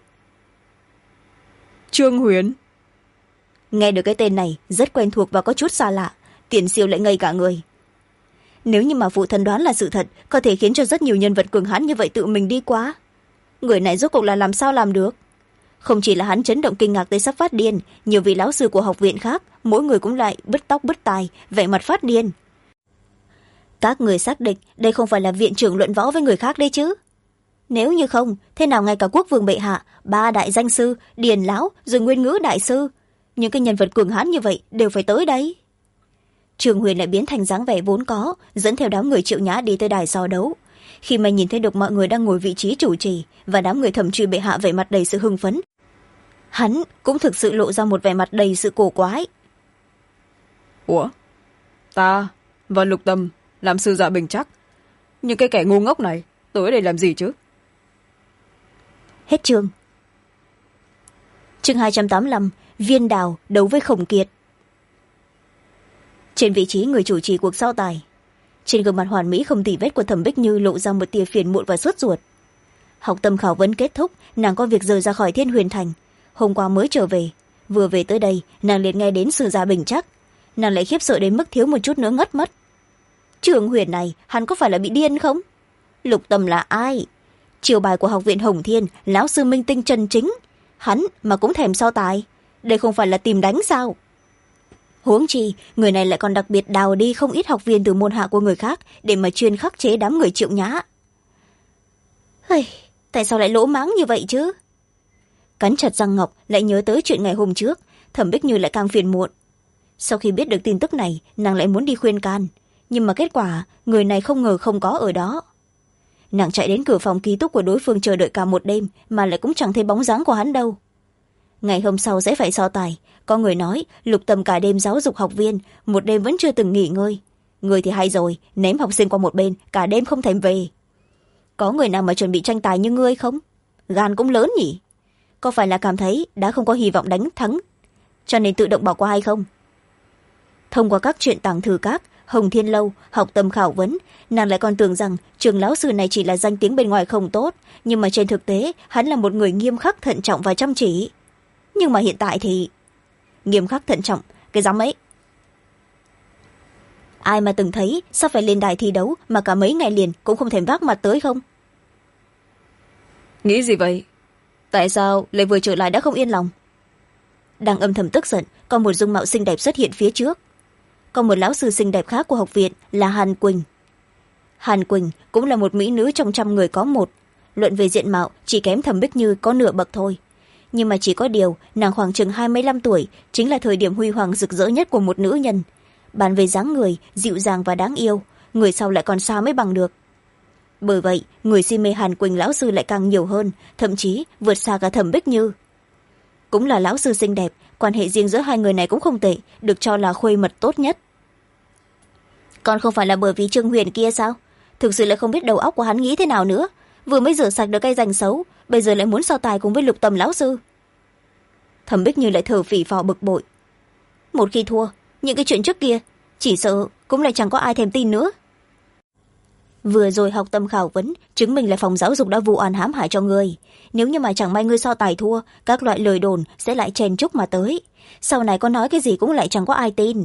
Trương Huyền? Nghe được cái tên này rất quen thuộc và có chút xa lạ, Tiền Siêu lại ngây cả người. Nếu như mà phụ thân đoán là sự thật, có thể khiến cho rất nhiều nhân vật cường hãn như vậy tự mình đi qua. Người này rốt cuộc là làm sao làm được? Không chỉ là hắn chấn động kinh ngạc tới sắp phát điên, nhiều vị lão sư của học viện khác mỗi người cũng lại bứt tóc bứt tai, vẻ mặt phát điên. Các người xác định đây không phải là viện trưởng luận võ với người khác đấy chứ? Nếu như không, thế nào ngay cả quốc vương bệ hạ, 3 đại danh sư, Điền Lão rồi Nguyên Ngữ đại sư, những cái nhân vật cường hãn như vậy đều phải tới đấy. Trường Huyền lại biến thành dáng vẻ vốn có, dẫn theo đám người Triệu Nhã đi tới đài so đấu. Khi mà nhìn thấy được mọi người đang ngồi vị trí chủ trì và đám người Thẩm Truy bệ hạ vẻ mặt đầy sự hưng phấn, hắn cũng thực sự lộ ra một vẻ mặt đầy sự cổ quái. Ủa? Ta và Lục Tầm làm sư giả bình chắc, những cái kẻ ngu ngốc này tới đây làm gì chứ? Hết chương. Chương 285, Viên Đào đấu với Khổng Kiệt. Trên vị trí người chủ trì cuộc so tài, trên gương mặt hoàn mỹ không tì vết của Thẩm Bích Như lộ ra một tia phiền muộn và sốt ruột. Học tâm khảo vấn kết thúc, nàng có việc rời ra khỏi Thiên Huyền Thành. Hôm qua mới trở về, vừa về tới đây nàng liền nghe đến sư gia bình chắc. Nàng lại khiếp sợ đến mức thiếu một chút nữa ngất mất. Trường Huyền này hắn có phải là bị điên không? Lục Tầm là ai? Triều bài của học viện Hồng Thiên, lão sư minh tinh chân chính, hắn mà cũng thèm so tài, đây không phải là tìm đánh sao? Huống chi người này lại còn đặc biệt đào đi không ít học viên từ môn hạ của người khác để mà chuyên khắc chế đám người Triệu Nhã. Tại sao lại lỗ mãng như vậy chứ? Cắn chặt răng ngọc lại nhớ tới chuyện ngày hôm trước, Thẩm Bích Như lại càng phiền muộn. Sau khi biết được tin tức này, nàng lại muốn đi khuyên can, nhưng mà kết quả người này không ngờ không có ở đó. nàng chạy đến cửa phòng ký túc của đối phương chờ đợi cả một đêm mà lại cũng chẳng thấy bóng dáng của hắn đâu. Ngày hôm sau sẽ phải so tài, có người nói Lục Tầm cả đêm giáo dục học viên, một đêm vẫn chưa từng nghỉ ngơi. Người thì hay rồi, ném học sinh qua một bên, cả đêm không thèm về. Có người nào mà chuẩn bị tranh tài như ngươi không? Gan cũng lớn nhỉ. Có phải là cảm thấy đã không có hy vọng đánh thắng cho nên tự động bỏ qua hay không? Thông qua các chuyện tàng thư các, Hồng Thiên Lâu, học tâm khảo vấn, nàng lại còn tưởng rằng trường lão sư này chỉ là danh tiếng bên ngoài không tốt, nhưng mà trên thực tế hắn là một người nghiêm khắc, thận trọng và chăm chỉ. Nhưng mà hiện tại thì nghiêm khắc, thận trọng cái dám ấy. Ai mà từng thấy sắp phải lên đài thi đấu mà cả mấy ngày liền cũng không thèm vác mặt tới không? Nghĩ gì vậy? Tại sao lại vừa trở lại đã không yên lòng? Đang âm thầm tức giận, có một dung mạo xinh đẹp xuất hiện phía trước. Còn một lão sư xinh đẹp khác của học viện là Hàn Quỳnh. Hàn Quỳnh cũng là một mỹ nữ trong 100 người có một. Luận về diện mạo chỉ kém Thẩm Bích Như có nửa bậc thôi. Nhưng mà chỉ có điều nàng khoảng chừng 25 tuổi, chính là thời điểm huy hoàng rực rỡ nhất của một nữ nhân. Bàn về dáng người dịu dàng và đáng yêu, người sau lại còn xa mới bằng được. Bởi vậy người si mê Hàn Quỳnh lão sư lại càng nhiều hơn, thậm chí vượt xa cả Thẩm Bích Như. Cũng là lão sư xinh đẹp, quan hệ riêng giữa hai người này cũng không tệ, được cho là khuê mật tốt nhất. Còn không phải là bởi vì Trương Huyền kia sao? Thực sự lại không biết đầu óc của hắn nghĩ thế nào nữa. Vừa mới rửa sạch được cái danh xấu, bây giờ lại muốn so tài cùng với Lục Tầm lão sư. Thẩm Bích Như lại thở phì phò bực bội. Một khi thua, những cái chuyện trước kia chỉ sợ cũng lại chẳng có ai thèm tin nữa. Vừa rồi học tâm khảo vấn chứng minh là phòng giáo dục đã vu oan hãm hại cho ngươi. Nếu như mà chẳng may ngươi so tài thua, các loại lời đồn sẽ lại chen chúc mà tới. Sau này có nói cái gì cũng lại chẳng có ai tin.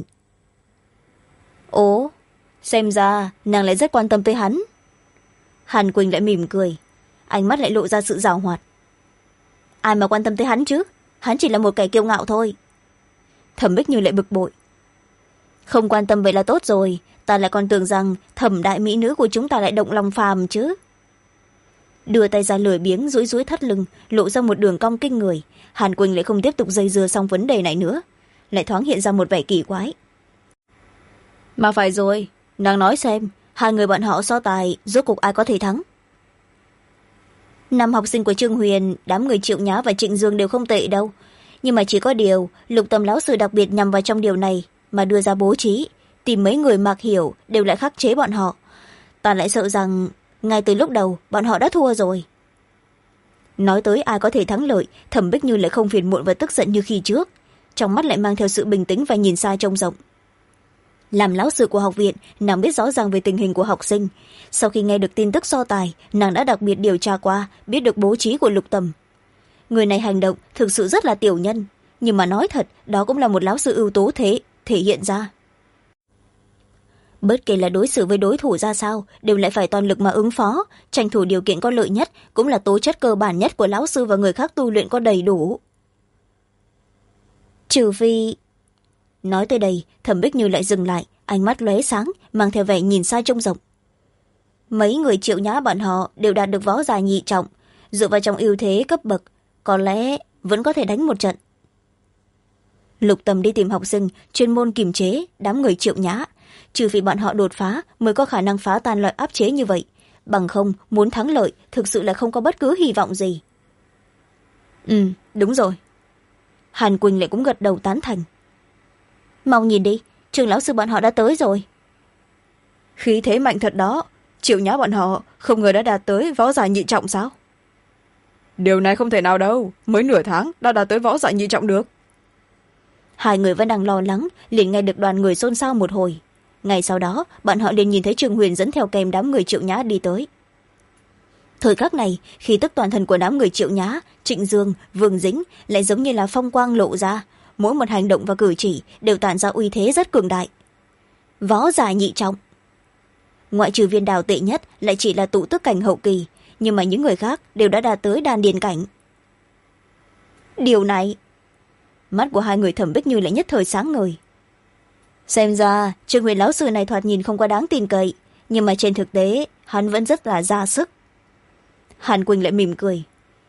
Ồ, xem ra nàng lại rất quan tâm tới hắn. Hàn Quỳnh lại mỉm cười, ánh mắt lại lộ ra sự giảo hoạt. Ai mà quan tâm tới hắn chứ, hắn chỉ là một kẻ kiêu ngạo thôi. Thẩm Bích Như lại bực bội. Không quan tâm vậy là tốt rồi, ta lại còn tưởng rằng Thẩm đại mỹ nữ của chúng ta lại động lòng phàm chứ. Đưa tay ra lười biếng duỗi duỗi thắt lưng, lộ ra một đường cong kinh người. Hàn Quỳnh lại không tiếp tục dây dưa xong vấn đề này nữa, lại thoáng hiện ra một vẻ kỳ quái. Mà phải rồi, nàng nói xem, hai người bọn họ so tài rốt cuộc ai có thể thắng? Năm học sinh của Trương Huyền, đám người Triệu Nhã và Trịnh Dương đều không tệ đâu, nhưng mà chỉ có điều Lục Tầm lão sư đặc biệt nhằm vào trong điều này mà đưa ra bố trí, tìm mấy người Mạc Hiểu đều lại khắc chế bọn họ. Ta lại sợ rằng ngay từ lúc đầu bọn họ đã thua rồi. Nói tới ai có thể thắng lợi, Thẩm Bích Như lại không phiền muộn và tức giận như khi trước, trong mắt lại mang theo sự bình tĩnh và nhìn xa trông rộng. Làm lão sư của học viện, nàng biết rõ ràng về tình hình của học sinh. Sau khi nghe được tin tức so tài, nàng đã đặc biệt điều tra qua, biết được bố trí của Lục Tầm. Người này hành động thực sự rất là tiểu nhân, nhưng mà nói thật, đó cũng là một lão sư ưu tú thể hiện ra. Bất kể là đối xử với đối thủ ra sao, đều lại phải toàn lực mà ứng phó, tranh thủ điều kiện có lợi nhất, cũng là tố chất cơ bản nhất của lão sư và người khác tu luyện có đầy đủ. Trừ phi... Nói tới đây, Thẩm Bích Như lại dừng lại, ánh mắt lóe sáng, mang theo vẻ nhìn xa trông rộng. Mấy người Triệu Nhã bọn họ đều đạt được võ giả nhị trọng, dựa vào trong ưu thế cấp bậc, có lẽ vẫn có thể đánh một trận. Lục Tầm đi tìm học sinh, chuyên môn kiềm chế đám người Triệu Nhã, trừ phi bọn họ đột phá mới có khả năng phá tan loại áp chế như vậy, bằng không muốn thắng lợi thực sự là không có bất cứ hy vọng gì. Đúng rồi. Hàn Quỳnh lại cũng gật đầu tán thành. Mau nhìn đi, trường lão sư bọn họ đã tới rồi. Khí thế mạnh thật đó, Triệu Nhã bọn họ không ngờ đã đạt tới võ giả nhị trọng sao? Điều này không thể nào đâu, mới nửa tháng đã đạt tới võ giả nhị trọng được. Hai người vẫn đang lo lắng, liền nghe được đoàn người xôn xao một hồi. Ngay sau đó, bọn họ liền nhìn thấy Trương Huyền dẫn theo kèm đám người Triệu Nhã đi tới. Thời khắc này, khí tức toàn thân của đám người Triệu Nhã, Trịnh Dương, Vương Dĩnh lại giống như là phong quang lộ ra, mỗi một hành động và cử chỉ đều tản ra uy thế rất cường đại. Võ giả nhị trọng. Ngoại trừ Viên Đào tệ nhất lại chỉ là tụ tức cảnh hậu kỳ, nhưng mà những người khác đều đã đạt tới đan điền cảnh. Điều này... Mắt của hai người Thẩm Bích Như lại nhất thời sáng ngời. Xem ra Trương Huyền lão sư này thoạt nhìn không quá đáng tin cậy, nhưng mà trên thực tế hắn vẫn rất là ra sức. Hàn Quỳnh lại mỉm cười.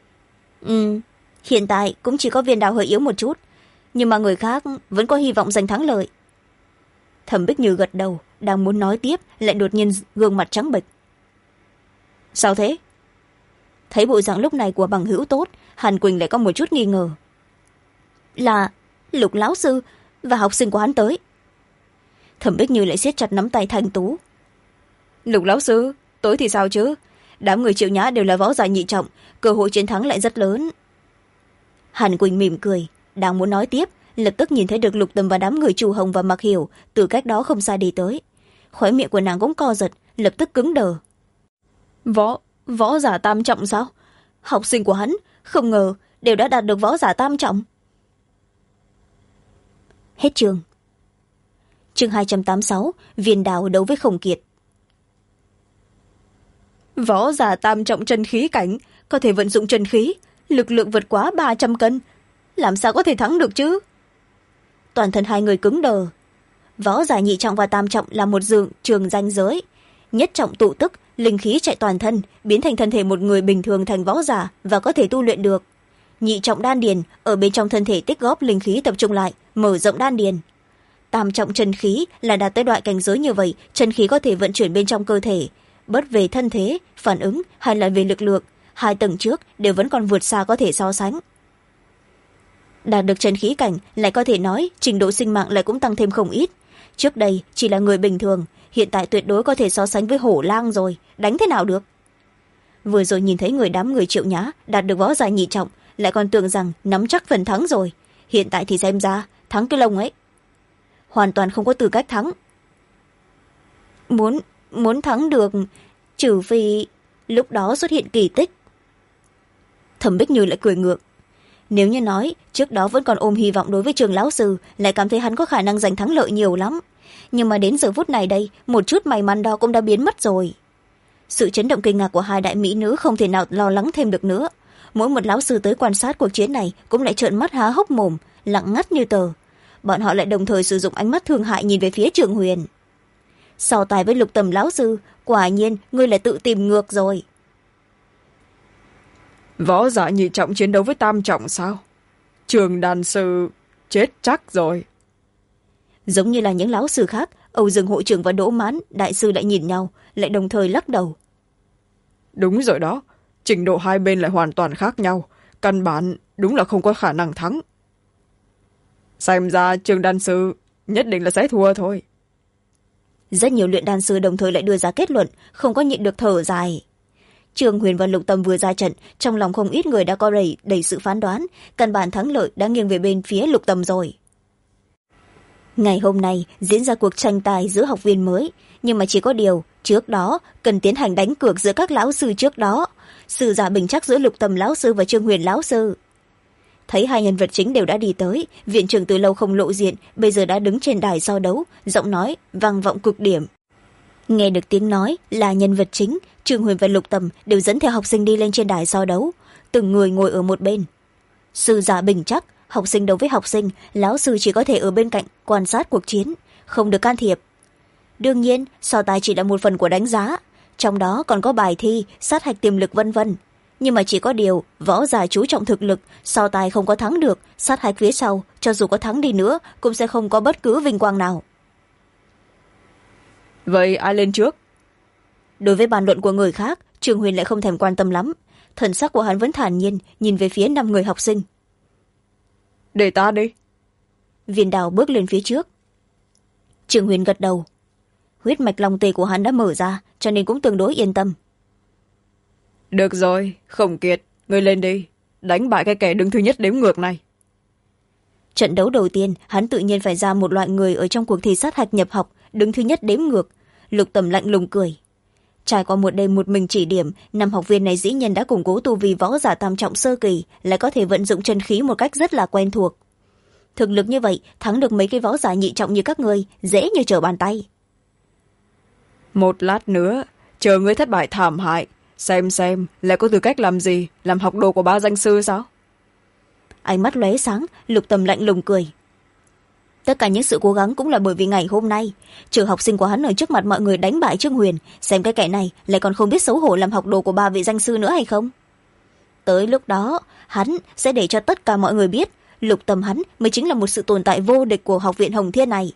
Hiện tại cũng chỉ có Viên Đào hơi yếu một chút, nhưng mà người khác vẫn có hy vọng giành thắng lợi. Thẩm Bích Như gật đầu, đang muốn nói tiếp lại đột nhiên gương mặt trắng bệch. Sao thế? Thấy bộ dạng lúc này của bằng hữu tốt, Hàn Quỳnh lại có một chút nghi ngờ. Là Lục lão sư và học sinh của hắn tới. Thẩm Bích Như lại siết chặt nắm tay Thanh Tú. Lục lão sư tối thì sao chứ, đám người Triệu Nhã đều là võ giả nhị trọng, cơ hội chiến thắng lại rất lớn. Hàn Quỳnh mỉm cười, đang muốn nói tiếp, lập tức nhìn thấy được Lục Tầm và đám người Chu Hồng và Mặc Hiểu từ cách đó không xa đi tới. Khóe miệng của nàng cũng co giật, lập tức cứng đờ. Võ giả tam trọng sao? Học sinh của hắn không ngờ đều đã đạt được võ giả tam trọng. Hết chương. Chương 286, Viên Đào đấu với Khổng Kiệt. Võ giả tam trọng chân khí cảnh, có thể vận dụng chân khí, lực lượng vượt quá 300 cân. Làm sao có thể thắng được chứ? Toàn thân hai người cứng đờ. Võ giả nhị trọng và tam trọng là một trường ranh giới. Nhất trọng tụ tức, linh khí chạy toàn thân, biến thành thân thể một người bình thường thành võ giả và có thể tu luyện được. Nhị trọng đan điền, ở bên trong thân thể tích góp linh khí tập trung lại, mở rộng đan điền. Tam trọng chân khí là đạt tới đoạn cảnh giới như vậy, chân khí có thể vận chuyển bên trong cơ thể. Bất về thân thế, phản ứng hay là về lực lượng, hai tầng trước đều vẫn còn vượt xa có thể so sánh. Đạt được chân khí cảnh lại có thể nói trình độ sinh mạng lại cũng tăng thêm không ít. Trước đây chỉ là người bình thường, hiện tại tuyệt đối có thể so sánh với hổ lang rồi, đánh thế nào được? Vừa rồi nhìn thấy đám người Triệu Nhã đạt được võ giả nhị trọng, lại còn tưởng rằng nắm chắc phần thắng rồi. Hiện tại thì xem ra thắng cái lông ấy, hoàn toàn không có tư cách thắng. Muốn thắng được, trừ phi lúc đó xuất hiện kỳ tích. Thẩm Bích Như lại cười ngược. Nếu như nói trước đó vẫn còn ôm hy vọng đối với Trường lão sư, lại cảm thấy hắn có khả năng giành thắng lợi nhiều lắm. Nhưng mà đến giờ phút này đây, một chút may mắn đó cũng đã biến mất rồi. Sự chấn động kinh ngạc của hai đại mỹ nữ không thể nào lo lắng thêm được nữa. Mỗi một lão sư tới quan sát cuộc chiến này cũng lại trợn mắt há hốc mồm, lặng ngắt như tờ. Bọn họ lại đồng thời sử dụng ánh mắt thương hại nhìn về phía Trường Huyền. So tài với Lục Tầm lão sư, quả nhiên ngươi lại tự tìm ngược rồi. Võ giả nhị trọng chiến đấu với tam trọng sao? Trường đàn sư chết chắc rồi. Giống như là những lão sư khác, Âu Dương hội trưởng và Đỗ Mãn đại sư lại nhìn nhau, lại đồng thời lắc đầu. Đúng rồi đó, trình độ hai bên lại hoàn toàn khác nhau, căn bản đúng là không có khả năng thắng. Xem ra Trường đàn sư nhất định là sẽ thua thôi. Rất nhiều luyện đan sư đồng thời lại đưa ra kết luận, không có nhịn được thở dài. Trường Huyền và Lục Tầm vừa ra trận, trong lòng không ít người đã có đầy sự phán đoán, căn bản thắng lợi đã nghiêng về bên phía Lục Tầm rồi. Ngày hôm nay diễn ra cuộc tranh tài giữa học viên mới, nhưng mà chỉ có điều trước đó cần tiến hành đánh cược giữa các lão sư trước đó, sự giả bình chắc giữa Lục Tầm lão sư và Trương Huyền lão sư. Thấy hai nhân vật chính đều đã đi tới, viện trưởng từ lâu không lộ diện, bây giờ đã đứng trên đài so đấu, giọng nói vang vọng cực điểm. Nghe được tiếng nói là nhân vật chính, Trương Huyền và Lục Tầm đều dẫn theo học sinh đi lên trên đài so đấu, từng người ngồi ở một bên. Sư giả bình chắc, học sinh đấu với học sinh, lão sư chỉ có thể ở bên cạnh quan sát cuộc chiến, không được can thiệp. Đương nhiên, so tài chỉ là một phần của đánh giá, trong đó còn có bài thi, sát hạch tiềm lực vân vân. Nhưng mà chỉ có điều, võ giả chú trọng thực lực, so tài không có thắng được, sát hạch phía sau, cho dù có thắng đi nữa, cũng sẽ không có bất cứ vinh quang nào. Vậy ai lên trước? Đối với bàn luận của người khác, Trường Huyền lại không thèm quan tâm lắm. Thần sắc của hắn vẫn thản nhiên, nhìn về phía 5 người học sinh. Để ta đi. Viên Đào bước lên phía trước. Trường Huyền gật đầu. Huyết mạch long tê của hắn đã mở ra, cho nên cũng tương đối yên tâm. Được rồi, Khổng Kiệt, ngươi lên đi, đánh bại cái kẻ đứng thứ nhất đếm ngược này. Trận đấu đầu tiên, hắn tự nhiên phải ra một loại người ở trong cuộc thi sát hạch nhập học, đứng thứ nhất đếm ngược. Lục Tầm lạnh lùng cười. Trải qua một đêm một mình chỉ điểm, 5 học viên này dĩ nhiên đã củng cố tu vi võ giả tam trọng sơ kỳ, lại có thể vận dụng chân khí một cách rất là quen thuộc. Thực lực như vậy, thắng được mấy cái võ giả nhị trọng như các ngươi, dễ như trở bàn tay. Một lát nữa, chờ ngươi thất bại thảm hại, xem lại có tư cách làm gì, làm học đồ của ba danh sư sao? Ánh mắt lóe sáng, Lục Tầm lạnh lùng cười. Tất cả những sự cố gắng cũng là bởi vì ngày hôm nay, trừ học sinh của hắn ở trước mặt mọi người đánh bại Trương Huyền, xem cái kẻ này lại còn không biết xấu hổ làm học đồ của 3 vị danh sư nữa hay không. Tới lúc đó, hắn sẽ để cho tất cả mọi người biết, Lục Tầm hắn mới chính là một sự tồn tại vô địch của học viện Hồng Thiên này.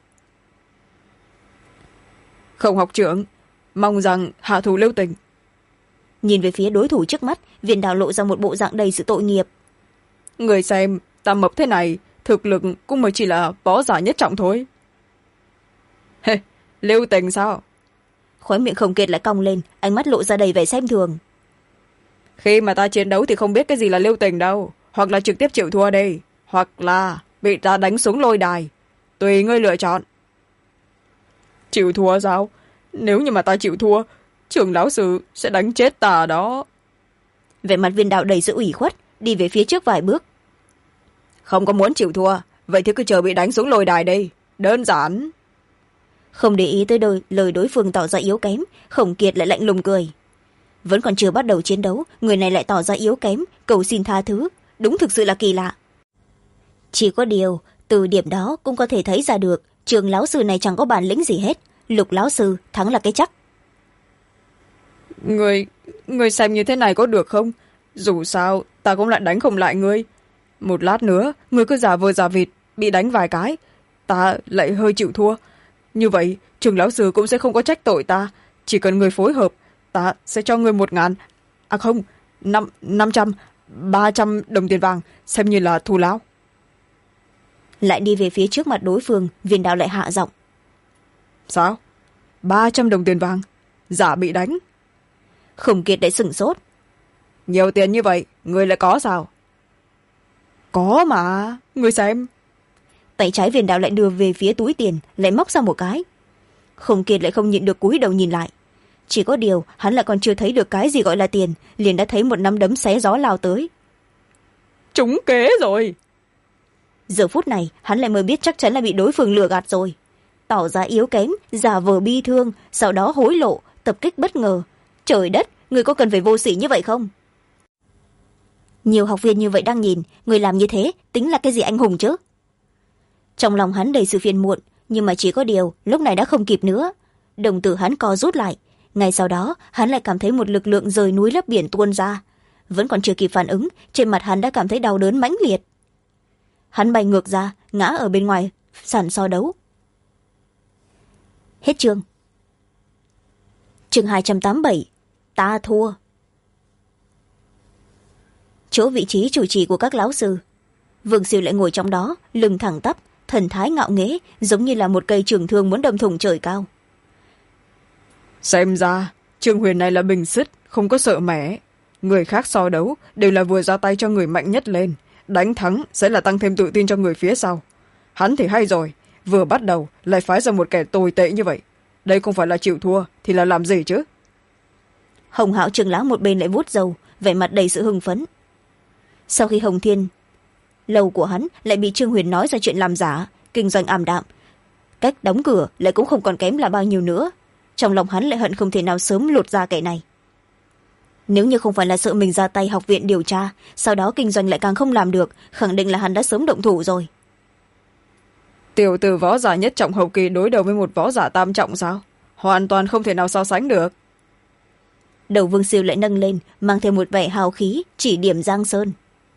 Không học trưởng, mong rằng hạ thủ lưu tình. nhìn về phía đối thủ trước mắt, viên đào lộ ra một bộ dạng đầy sự tội nghiệp. Người xem, ta mập thế này, thực lực cũng mới chỉ là võ giả nhất trọng thôi. Hê, lưu tình sao? Khóe miệng Khổng Kiệt lại cong lên, ánh mắt lộ ra đầy vẻ xem thường. Khi mà ta chiến đấu thì không biết cái gì là lưu tình đâu, hoặc là trực tiếp chịu thua đi, hoặc là bị ta đánh xuống lôi đài, tùy ngươi lựa chọn. Chịu thua sao? Nếu như mà ta chịu thua, trưởng lão sư sẽ đánh chết ta đó. Vẻ mặt viên đạo đầy sự ủy khuất, đi về phía trước vài bước. Không có muốn chịu thua, vậy thì cứ chờ bị đánh xuống lôi đài đi, đơn giản. Không để ý tới lời đối phương tỏ ra yếu kém, Khổng Kiệt lại lạnh lùng cười. Vẫn còn chưa bắt đầu chiến đấu, người này lại tỏ ra yếu kém, cầu xin tha thứ, đúng thực sự là kỳ lạ. Chỉ có điều, từ điểm đó cũng có thể thấy ra được, trường lão sư này chẳng có bản lĩnh gì hết, Lục lão sư thắng là cái chắc. Người xem như thế này có được không? Dù sao, ta cũng lại đánh không lại ngươi. Một lát nữa, ngươi cứ giả vờ giả vịt, bị đánh vài cái, ta lại hơi chịu thua. Như vậy, trường lão sư cũng sẽ không có trách tội ta. Chỉ cần người phối hợp, ta sẽ cho ngươi 1.000, à không, 500, 300 đồng tiền vàng, xem như là thù lao. Lại đi về phía trước mặt đối phương, viên đạo lại hạ giọng. Sao? 300 đồng tiền vàng? Giả bị đánh? Khổng Kiệt lại sửng sốt. Nhiều tiền như vậy, ngươi lại có sao? Có mà, ngươi xem. Tay trái viên đạo lại đưa về phía túi tiền, lại móc ra một cái. Khổng Kiệt lại không nhịn được cúi đầu nhìn lại. Chỉ có điều hắn lại còn chưa thấy được cái gì gọi là tiền, liền đã thấy một nắm đấm xé gió lao tới. Trúng kế rồi. Giờ phút này hắn lại mới biết chắc chắn là bị đối phương lừa gạt rồi. Tỏ ra yếu kém, giả vờ bi thương, sau đó hối lộ, tập kích bất ngờ. Trời đất, người có cần phải vô sỉ như vậy không? Nhiều học viên như vậy đang nhìn, người làm như thế tính là cái gì anh hùng chứ? Trong lòng hắn đầy sự phiền muộn, nhưng mà chỉ có điều lúc này đã không kịp nữa. Đồng tử hắn co rút lại, ngay sau đó hắn lại cảm thấy một lực lượng rời núi lấp biển tuôn ra. Vẫn còn chưa kịp phản ứng, trên mặt hắn đã cảm thấy đau đớn mãnh liệt. Hắn bay ngược ra, ngã ở bên ngoài sàn so đấu. Hết chương. Chương 287. Ta thua. Chỗ vị trí chủ trì của các lão sư, Vương Siêu lại ngồi trong đó, lưng thẳng tắp, thần thái ngạo nghễ, giống như là một cây trường thương muốn đâm thủng trời cao. Xem ra Trương Huyền này là bình xích, không có sợ mẻ. Người khác so đấu đều là vừa ra tay cho người mạnh nhất lên, đánh thắng sẽ là tăng thêm tự tin cho người phía sau. Hắn thì hay rồi, vừa bắt đầu lại phái ra một kẻ tồi tệ như vậy. Đây không phải là chịu thua thì là làm gì chứ? Hồng Hạo trưởng lão một bên lại vuốt râu, vẻ mặt đầy sự hưng phấn. Sau khi Hồng Thiên lầu của hắn lại bị Trương Huyền nói ra chuyện làm giả, kinh doanh ảm đạm, cách đóng cửa lại cũng không còn kém là bao nhiêu nữa. Trong lòng hắn lại hận không thể nào sớm lột ra kẻ này. Nếu như không phải là sợ mình ra tay học viện điều tra, sau đó kinh doanh lại càng không làm được, khẳng định là hắn đã sớm động thủ rồi. Tiểu tử võ giả nhất trọng hậu kỳ đối đầu với một võ giả tam trọng sao? Hoàn toàn không thể nào so sánh được. Đầu Vương Siêu lại nâng lên, mang thêm một vẻ hào khí, chỉ điểm Giang Sơn.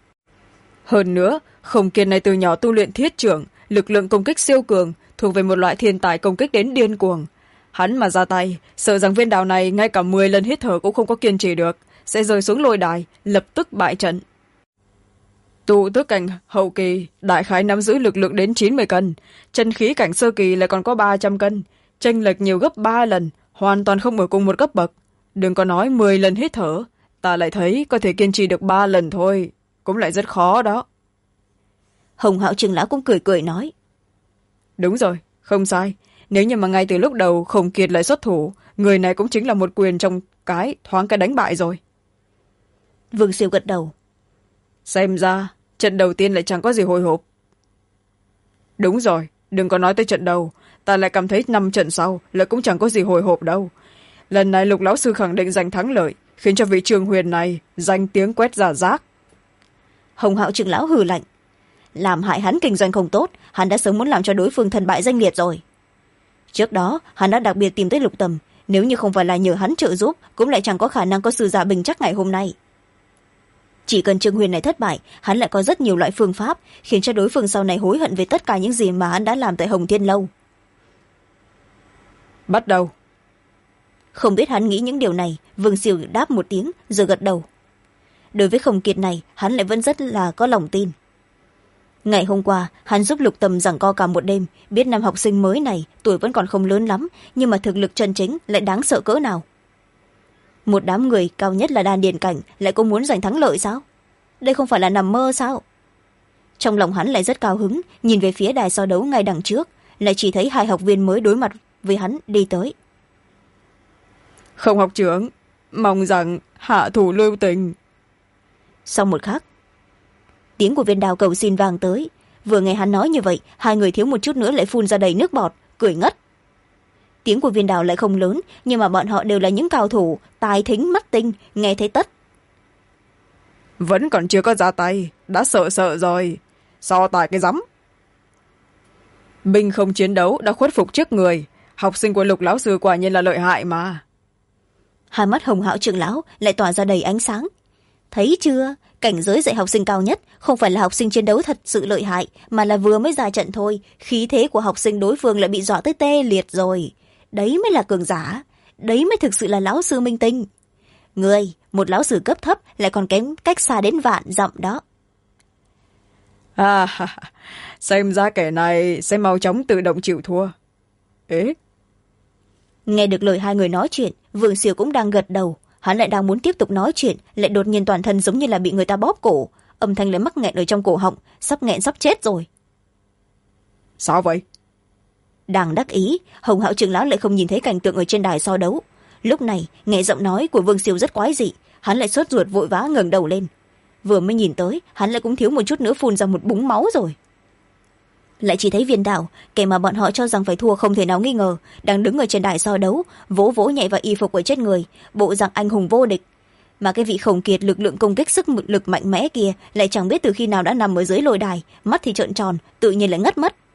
Hơn nữa, Khổng Kiệt này từ nhỏ tu luyện thiết trưởng, lực lượng công kích siêu cường, thuộc về một loại thiên tài công kích đến điên cuồng. Hắn mà ra tay, sợ rằng viên đào này ngay cả 10 lần hít thở cũng không có kiên trì được, sẽ rơi xuống lôi đài, lập tức bại trận. Tụ tước cảnh hậu kỳ đại khái nắm giữ lực lượng đến 90 cân, chân khí cảnh sơ kỳ lại còn có 300 cân, chênh lệch nhiều gấp 3 lần, hoàn toàn không ở cùng một cấp bậc. Đừng có nói 10 lần hít thở, ta lại thấy có thể kiên trì được 3 lần thôi, cũng lại rất khó đó. Hồng Hạo trưởng lão cũng cười cười nói. Đúng rồi, không sai. Nếu như mà ngay từ lúc đầu Khổng Kiệt lại xuất thủ, người này cũng chính là một quyền trong cái thoáng cái đánh bại rồi. Vương Siêu gật đầu. Xem ra trận đầu tiên lại chẳng có gì hồi hộp. Đúng rồi, đừng có nói tới trận đầu, ta lại cảm thấy 5 trận sau lại cũng chẳng có gì hồi hộp đâu. Lần này Lục lão sư khẳng định giành thắng lợi, khiến cho vị Trương Huyền này danh tiếng quét ra rác. Hồng Hạo trưởng lão hừ lạnh. Làm hại hắn kinh doanh không tốt, hắn đã sớm muốn làm cho đối phương thân bại danh liệt rồi. Trước đó hắn đã đặc biệt tìm tới Lục Tầm, nếu như không phải là nhờ hắn trợ giúp, cũng lại chẳng có khả năng có sự giả bình chắc ngày hôm nay. Chỉ cần Trương Huyền này thất bại, hắn lại có rất nhiều loại phương pháp khiến cho đối phương sau này hối hận về tất cả những gì mà hắn đã làm tại Hồng Thiên Lâu. Bắt đầu. Không biết hắn nghĩ những điều này, Vương Siêu đáp một tiếng rồi gật đầu. Đối với Khổng Kiệt này, hắn lại vẫn rất là có lòng tin. Ngày hôm qua, hắn giúp Lục Tầm giằng co cả một đêm, biết năm học sinh mới này tuổi vẫn còn không lớn lắm, nhưng mà thực lực chân chính lại đáng sợ cỡ nào. Một đám người cao nhất là đan điền cảnh lại cũng muốn giành thắng lợi sao? Đây không phải là nằm mơ sao? Trong lòng hắn lại rất cao hứng, nhìn về phía đài so đấu ngay đằng trước, lại chỉ thấy hai học viên mới đối mặt với hắn đi tới. Không học trưởng, mong rằng hạ thủ lưu tình. Sau một khắc, tiếng của Viên Đào cầu xin vang tới. Vừa nghe hắn nói như vậy, hai người thiếu một chút nữa lại phun ra đầy nước bọt, cười ngất. Tiếng của Viên Đào lại không lớn, nhưng mà bọn họ đều là những cao thủ tài thính mắt tinh, nghe thấy tất. Vẫn còn chưa có ra tay, đã sợ rồi. So tài cái rắm. Binh không chiến đấu đã khuất phục trước người. Học sinh của Lục lão sư quả nhiên là lợi hại mà. Hai mắt Hồng Hạo trưởng lão lại tỏa ra đầy ánh sáng. Thấy chưa, cảnh giới dạy học sinh cao nhất không phải là học sinh chiến đấu thật sự lợi hại, mà là vừa mới ra trận thôi, khí thế của học sinh đối phương lại bị dọa tới tê liệt rồi. Đấy mới là cường giả, đấy mới thực sự là lão sư minh tinh. Người, một lão sư cấp thấp lại còn kém cách xa đến vạn dặm đó. Xem ra kẻ này sẽ mau chóng tự động chịu thua. Ế? Nghe được lời hai người nói chuyện, Vương Siêu cũng đang gật đầu. Hắn lại đang muốn tiếp tục nói chuyện, lại đột nhiên toàn thân giống như là bị người ta bóp cổ, âm thanh lại mắc nghẹn ở trong cổ họng, sắp nghẹn sắp chết rồi. Sao vậy? Đang đắc ý, Hồng Hạo trưởng lão lại không nhìn thấy cảnh tượng ở trên đài so đấu. Lúc này nghe giọng nói của Vương Siêu rất quái dị, hắn lại sốt ruột vội vã ngẩng đầu lên. Vừa mới nhìn tới, hắn lại cũng thiếu một chút nữa phun ra một búng máu rồi. Lại chỉ thấy Viên Đào, kẻ mà bọn họ cho rằng phải thua không thể nào nghi ngờ, đang đứng ở trên đài so đấu, vỗ vỗ nhẹ vào y phục ở trên người, bộ dạng anh hùng vô địch. Mà cái vị Khổng Kiệt lực lượng công kích sức lực mạnh mẽ kia lại chẳng biết từ khi nào đã nằm ở dưới lôi đài, mắt thì trợn tròn, tự nhiên lại ngất mất.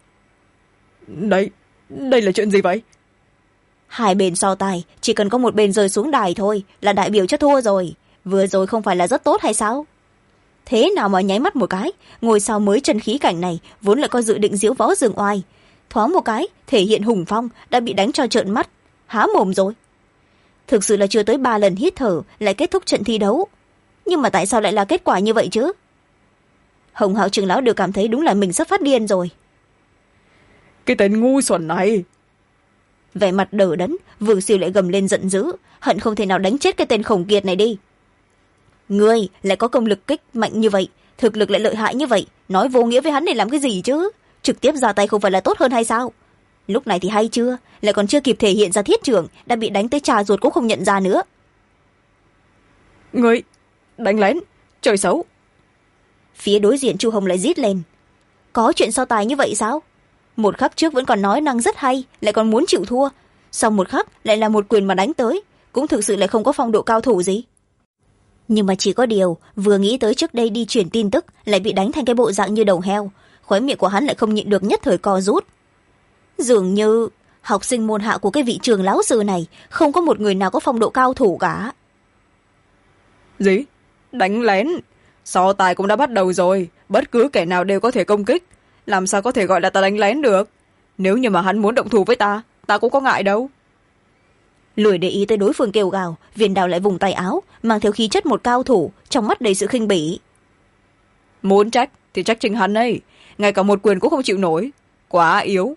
Đây là chuyện gì vậy? Hai bên so tài, chỉ cần có một bên rơi xuống đài thôi là đại biểu cho thua rồi. Vừa rồi không phải là rất tốt hay sao? Thế nào mà nháy mắt một cái, ngôi sao mới chân khí cảnh này vốn lại có dự định diễu võ dương oai, thoáng một cái thể hiện hùng phong đã bị đánh cho trợn mắt, há mồm rồi. Thực sự là chưa tới 3 lần hít thở lại kết thúc trận thi đấu, nhưng mà tại sao lại là kết quả như vậy chứ? Hồng Hạo trưởng lão đều cảm thấy đúng là mình sắp phát điên rồi. Cái tên ngu xuẩn này! Vẻ mặt đờ đẫn, Vương Siêu lại gầm lên giận dữ, hận không thể nào đánh chết cái tên Khổng Kiệt này đi. Ngươi lại có công lực kích mạnh như vậy, thực lực lại lợi hại như vậy, nói vô nghĩa với hắn để làm cái gì chứ? Trực tiếp ra tay không phải là tốt hơn hay sao? Lúc này thì hay chưa, lại còn chưa kịp thể hiện ra thiết trưởng, đã bị đánh tới trà ruột cũng không nhận ra nữa. Ngươi đánh lén, trời xấu! Phía đối diện Chu Hồng lại rít lên. Có chuyện so tài như vậy sao? Một khắc trước vẫn còn nói năng rất hay, lại còn muốn chịu thua, sau một khắc lại là một quyền mà đánh tới, cũng thực sự lại không có phong độ cao thủ gì. Nhưng mà chỉ có điều, vừa nghĩ tới trước đây đi truyền tin tức lại bị đánh thành cái bộ dạng như đầu heo, khóe miệng của hắn lại không nhịn được nhất thời co rút. Dường như học sinh môn hạ của cái vị trường lão sư này không có một người nào có phong độ cao thủ cả. Gì? Đánh lén? So tài cũng đã bắt đầu rồi, bất cứ kẻ nào đều có thể công kích, làm sao có thể gọi là ta đánh lén được? Nếu như mà hắn muốn động thủ với ta cũng có ngại đâu. Lười để ý tới đối phương kêu gào, Viên Đào lại vùng tay áo, mang theo khí chất một cao thủ, trong mắt đầy sự khinh bỉ. Muốn trách thì trách chính hắn ấy, ngay cả một quyền cũng không chịu nổi, quá yếu.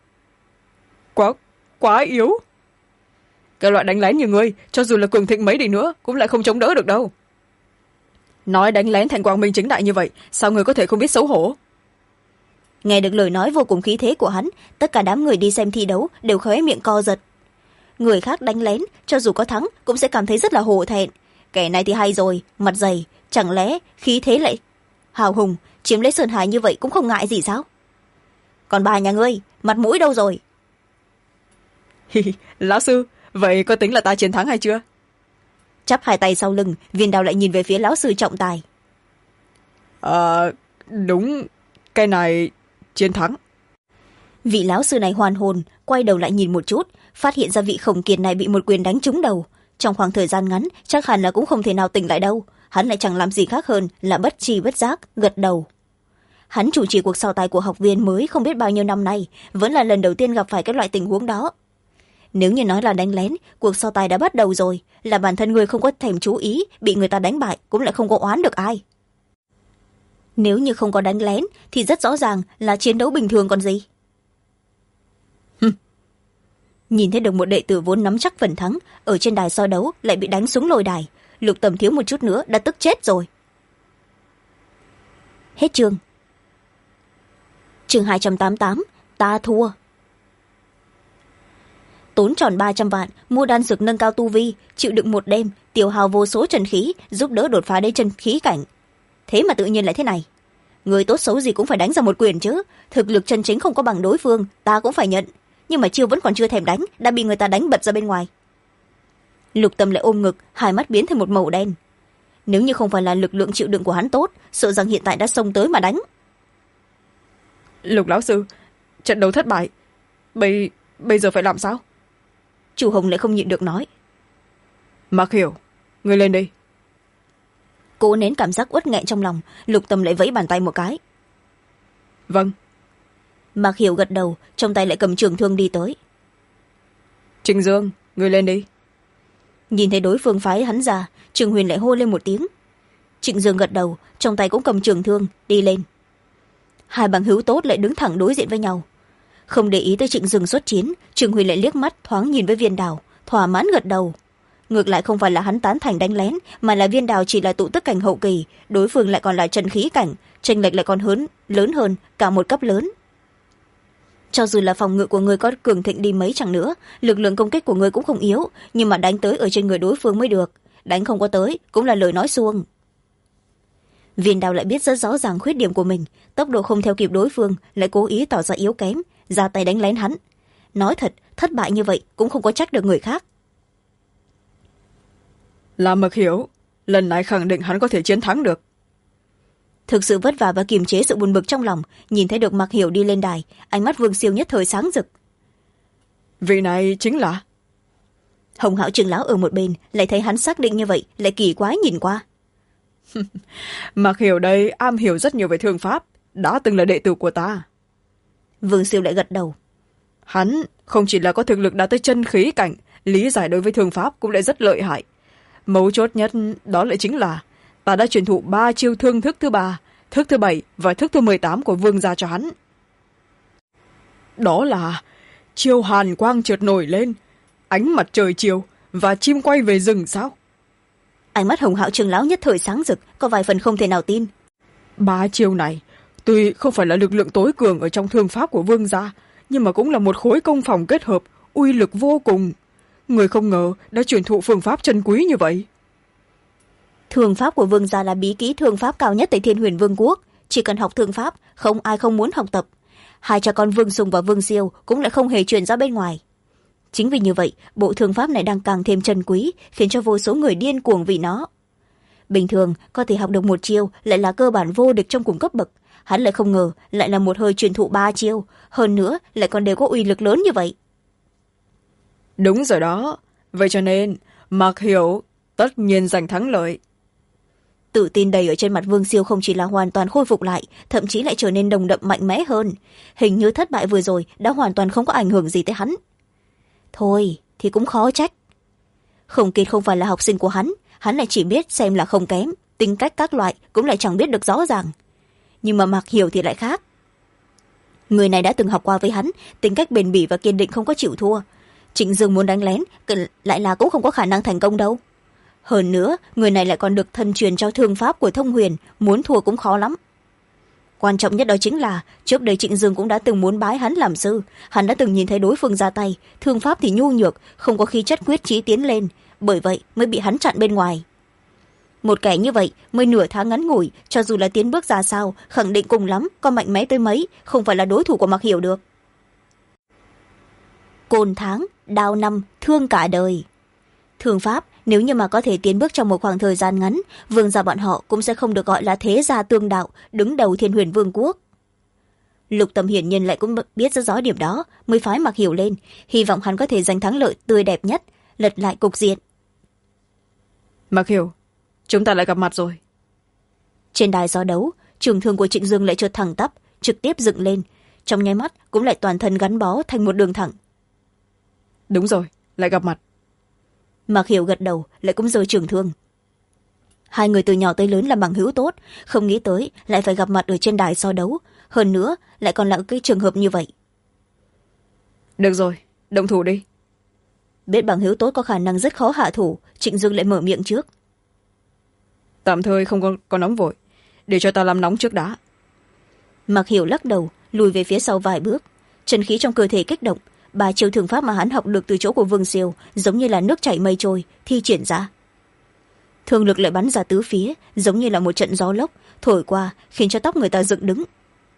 Quá yếu. Cái loại đánh lén như ngươi, cho dù là cường thịnh mấy đi nữa cũng lại không chống đỡ được đâu. Nói đánh lén thành quang minh chính đại như vậy, sao ngươi có thể không biết xấu hổ? Nghe được lời nói vô cùng khí thế của hắn, tất cả đám người đi xem thi đấu đều khóe miệng co giật. Người khác đánh lén, cho dù có thắng cũng sẽ cảm thấy rất là hổ thẹn. Kẻ này thì hay rồi, mặt dày, chẳng lẽ khí thế lại hào hùng, chiếm lấy Sơn Hải như vậy cũng không ngại gì sao? Còn bà nhà ngươi, mặt mũi đâu rồi? Lão sư, vậy có tính là ta chiến thắng hay chưa? Chắp hai tay sau lưng, Viên Đào lại nhìn về phía lão sư trọng tài. Đúng, cái này chiến thắng. Vị lão sư này hoàn hồn, quay đầu lại nhìn một chút, phát hiện ra vị Khổng Kiệt này bị một quyền đánh trúng đầu. Trong khoảng thời gian ngắn, chắc hẳn là cũng không thể nào tỉnh lại đâu. Hắn lại chẳng làm gì khác hơn là bất tri bất giác, gật đầu. Hắn chủ trì cuộc so tài của học viên mới không biết bao nhiêu năm nay, vẫn là lần đầu tiên gặp phải cái loại tình huống đó. nếu như nói là đánh lén, cuộc so tài đã bắt đầu rồi, là bản thân người không có thèm chú ý, bị người ta đánh bại cũng lại không có oán được ai. Nếu như không có đánh lén thì rất rõ ràng là chiến đấu bình thường còn gì. Nhìn thấy được một đệ tử vốn nắm chắc phần thắng ở trên đài so đấu lại bị đánh xuống lôi đài, Lục Tầm thiếu một chút nữa đã tức chết rồi. Hết chương. Chương 288, ta thua. Tốn tròn 300 vạn mua đan dược nâng cao tu vi, chịu đựng một đêm, tiêu hao vô số chân khí, giúp đỡ đột phá đến chân khí cảnh. Thế mà tự nhiên lại thế này. Người tốt xấu gì cũng phải đánh ra một quyền chứ, thực lực chân chính không có bằng đối phương, ta cũng phải nhận. Nhưng mà chiêu vẫn còn chưa thèm đánh, đã bị người ta đánh bật ra bên ngoài. Lục Tâm lại ôm ngực, hai mắt biến thành một màu đen. Nếu như không phải là lực lượng chịu đựng của hắn tốt, sợ rằng hiện tại đã xông tới mà đánh. Lục lão sư, trận đấu thất bại, bây giờ phải làm sao? Chu Hồng lại không nhịn được nói. Mạc Hiểu, người lên đi. Cố nén cảm giác uất nghẹn trong lòng, Lục Tâm lại vẫy bàn tay một cái. Vâng. Mạc Hiểu gật đầu, trong tay lại cầm trường thương đi tới. Trịnh Dương, người lên đi. Nhìn thấy đối phương phái hắn ra, Trường Huyền lại hô lên một tiếng. Trịnh Dương gật đầu, trong tay cũng cầm trường thương đi lên. Hai bằng hữu tốt lại đứng thẳng đối diện với nhau. Không để ý tới Trịnh Dương xuất chiến, Trường Huyền lại liếc mắt thoáng nhìn với Viên Đào, thỏa mãn gật đầu. Ngược lại không phải là hắn tán thành đánh lén, mà là Viên Đào chỉ là tụ tức cảnh hậu kỳ, đối phương lại còn là chân khí cảnh, chênh lệch lại còn lớn hơn cả một cấp lớn. Cho dù là phòng ngự của người có cường thịnh đi mấy chẳng nữa, lực lượng công kích của người cũng không yếu, nhưng mà đánh tới ở trên người đối phương mới được, đánh không có tới cũng là lời nói suông. Viên Đào lại biết rất rõ ràng khuyết điểm của mình, tốc độ không theo kịp đối phương, lại cố ý tỏ ra yếu kém, ra tay đánh lén hắn. Nói thật, thất bại như vậy cũng không có trách được người khác. Là Mạc Hiểu, lần này khẳng định hắn có thể chiến thắng được. Thực sự vất vả và kiềm chế sự buồn bực trong lòng, nhìn thấy được Mạc Hiểu đi lên đài, ánh mắt Vương Siêu nhất thời sáng rực. Vị này chính là... Hồng Hạo trưởng lão ở một bên lại thấy hắn xác định như vậy, lại kỳ quái nhìn qua. Mạc Hiểu đây am hiểu rất nhiều về thương pháp, đã từng là đệ tử của ta. Vương Siêu lại gật đầu. Hắn không chỉ là có thực lực đạt tới chân khí cảnh, lý giải đối với thương pháp cũng lại rất lợi hại. Mấu chốt nhất đó lại chính là ta đã truyền thụ 3 chiêu thương thức thứ 3, thức thứ 7 và thức thứ 18 của Vương gia cho hắn. Đó là chiêu hàn quang chợt nổi lên, ánh mặt trời chiều và chim quay về rừng sao? Ánh mắt Hồng Hạo trưởng lão nhất thời sáng rực, có vài phần không thể nào tin. 3 chiêu này tuy không phải là lực lượng tối cường ở trong thương pháp của Vương gia, nhưng mà cũng là một khối công phòng kết hợp, uy lực vô cùng. Người không ngờ đã truyền thụ phương pháp chân quý như vậy. Thương pháp của Vương gia là bí kỹ thương pháp cao nhất tại Thiên Huyền Vương quốc, chỉ cần học thương pháp, không ai không muốn học tập. Hai cha con Vương Sùng và Vương Siêu cũng lại không hề truyền ra bên ngoài. Chính vì như vậy, bộ thương pháp này đang càng thêm chân quý, khiến cho vô số người điên cuồng vì nó. Bình thường có thể học được một chiêu lại là cơ bản vô địch trong cùng cấp bậc, hắn lại không ngờ lại là một hơi truyền thụ 3 chiêu, hơn nữa lại còn đều có uy lực lớn như vậy. Đúng rồi đó, vậy cho nên Mạc Hiểu tất nhiên giành thắng lợi. Tự tin đầy ở trên mặt Vương Siêu không chỉ là hoàn toàn khôi phục lại, thậm chí lại trở nên nồng đậm mạnh mẽ hơn. Hình như thất bại vừa rồi đã hoàn toàn không có ảnh hưởng gì tới hắn. Thôi thì cũng khó trách. Khổng Kiệt không phải là học sinh của hắn lại chỉ biết xem là không kém, tính cách các loại cũng lại chẳng biết được rõ ràng. Nhưng mà Mạc Hiểu thì lại khác. Người này đã từng học qua với hắn, tính cách bền bỉ và kiên định, không có chịu thua. Trịnh Dương muốn đánh lén lại là cũng không có khả năng thành công đâu. Hơn nữa, người này lại còn được thân truyền cho thương pháp của Thông Huyền, muốn thua cũng khó lắm. Quan trọng nhất đó chính là trước đây Trịnh Dương cũng đã từng muốn bái hắn làm sư, hắn đã từng nhìn thấy đối phương ra tay, thương pháp thì nhu nhược, không có khí chất quyết chí tiến lên, bởi vậy mới bị hắn chặn bên ngoài. Một kẻ như vậy mới nửa tháng ngắn ngủi, cho dù là tiến bước ra sao, khẳng định cùng lắm có mạnh mẽ tới mấy, không phải là đối thủ của Mạc Hiểu được. Côn tháng, đao năm, thương cả đời. Thương pháp nếu như mà có thể tiến bước trong một khoảng thời gian ngắn, Vương gia bọn họ cũng sẽ không được gọi là thế gia tương đạo, đứng đầu Thiên Huyền Vương quốc. Lục Tâm hiển nhiên lại cũng biết rất rõ điểm đó, mới phái Mạc Hiểu lên, hy vọng hắn có thể giành thắng lợi tươi đẹp nhất, lật lại cục diện. Mạc Hiểu, chúng ta lại gặp mặt rồi. Trên đài so đấu, trường thương của Trịnh Dương lại trượt thẳng tắp, trực tiếp dựng lên, trong nháy mắt cũng lại toàn thân gắn bó thành một đường thẳng. đúng rồi, lại gặp mặt. Mạc Hiểu gật đầu, lại cũng giơ trường thương. Hai người từ nhỏ tới lớn làm bằng hữu tốt, không nghĩ tới lại phải gặp mặt ở trên đài so đấu, hơn nữa lại còn là cái trường hợp như vậy. Được rồi, động thủ đi. Biết bằng hữu tốt có khả năng rất khó hạ thủ, Trịnh Dương lại mở miệng trước. Tạm thời không có nóng vội, để cho ta làm nóng trước đã. Mạc Hiểu lắc đầu, lùi về phía sau vài bước, chân khí trong cơ thể kích động, 3 chiêu thương pháp mà hắn học được từ chỗ của Vương Siêu giống như là nước chảy mây trôi thi triển ra. Thương lực lại bắn ra tứ phía, giống như là một trận gió lốc thổi qua, khiến cho tóc người ta dựng đứng.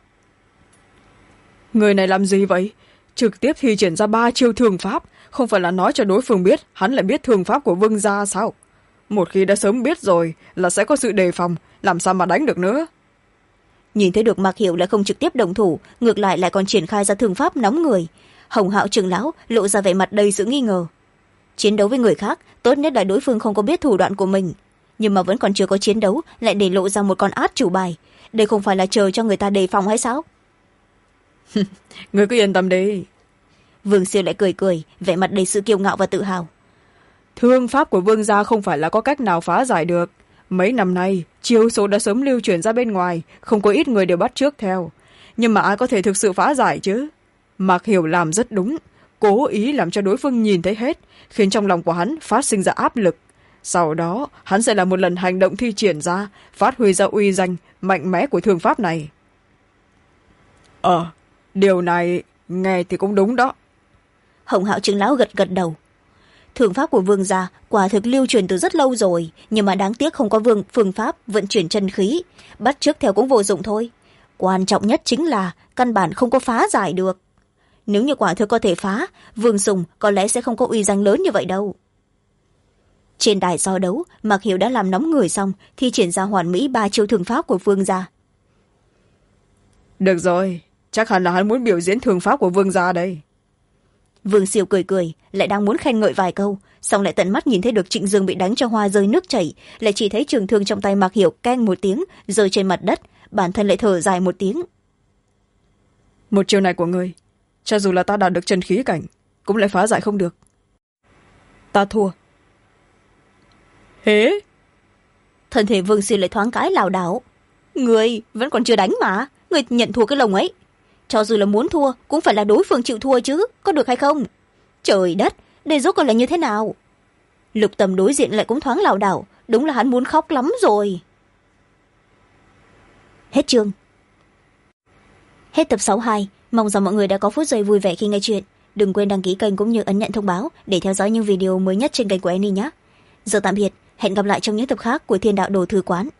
Người này làm gì vậy? Trực tiếp thi triển ra 3 chiêu thương pháp, không phải là nói cho đối phương biết hắn lại biết thương pháp của Vương gia sao? Một khi đã sớm biết rồi là sẽ có sự đề phòng, làm sao mà đánh được nữa. Nhìn thấy được Mạc Hiểu lại không trực tiếp đồng thủ, ngược lại còn triển khai ra thương pháp nóng người. Hồng Hạo trưởng lão lộ ra vẻ mặt đầy sự nghi ngờ. Chiến đấu với người khác tốt nhất là đối phương không có biết thủ đoạn của mình, nhưng mà vẫn còn chưa có chiến đấu lại để lộ ra một con át chủ bài. Đây không phải là chờ cho người ta đề phòng hay sao? Người cứ yên tâm đi. Vương Siêu lại cười cười, vẻ mặt đầy sự kiêu ngạo và tự hào. Thương pháp của Vương gia không phải là có cách nào phá giải được. Mấy năm nay chiêu số đã sớm lưu truyền ra bên ngoài, không có ít người đều bắt chước theo, nhưng mà ai có thể thực sự phá giải chứ? Mạc Hiểu làm rất đúng, cố ý làm cho đối phương nhìn thấy hết, khiến trong lòng của hắn phát sinh ra áp lực. Sau đó hắn sẽ làm một lần hành động thi triển ra, phát huy ra uy danh mạnh mẽ của thương pháp này. Điều này nghe thì cũng đúng đó. Hồng Hạo trưởng lão gật gật đầu. Thương pháp của Vương gia quả thực lưu truyền từ rất lâu rồi, nhưng mà đáng tiếc không có phương pháp vận chuyển chân khí, bắt chước theo cũng vô dụng thôi. Quan trọng nhất chính là căn bản không có phá giải được. Nếu như quả thực có thể phá, Vương Sùng có lẽ sẽ không có uy danh lớn như vậy đâu. Trên đài so đấu, Mạc Hiểu đã làm nóng người xong, thi triển ra hoàn mỹ 3 chiêu thương pháp của Vương gia. Được rồi, chắc hẳn là hắn muốn biểu diễn thương pháp của Vương gia đây. Vương Siêu cười cười, lại đang muốn khen ngợi vài câu, xong lại tận mắt nhìn thấy được Trịnh Dương bị đánh cho hoa rơi nước chảy, lại chỉ thấy trường thương trong tay Mạc Hiểu keng một tiếng rơi trên mặt đất, bản thân lại thở dài một tiếng. Một chiêu này của ngươi, cho dù là ta đạt được chân khí cảnh cũng lại phá giải không được. Ta thua. Hế. Thân thể Vương Siêu lại thoáng cái lảo đảo. Người vẫn còn chưa đánh mà, người nhận thua cái lồng ấy. Cho dù là muốn thua cũng phải là đối phương chịu thua chứ, có được hay không? Trời đất, đây rốt cuộc là như thế nào? Lục Tầm đối diện lại cũng thoáng lảo đảo, đúng là hắn muốn khóc lắm rồi. Hết chương. Hết tập 62, mong rằng mọi người đã có phút giây vui vẻ khi nghe chuyện. Đừng quên đăng ký kênh cũng như ấn nhận thông báo để theo dõi những video mới nhất trên kênh của Annie nhé. Giờ tạm biệt, hẹn gặp lại trong những tập khác của Thiên Đạo Đồ Thư Quán.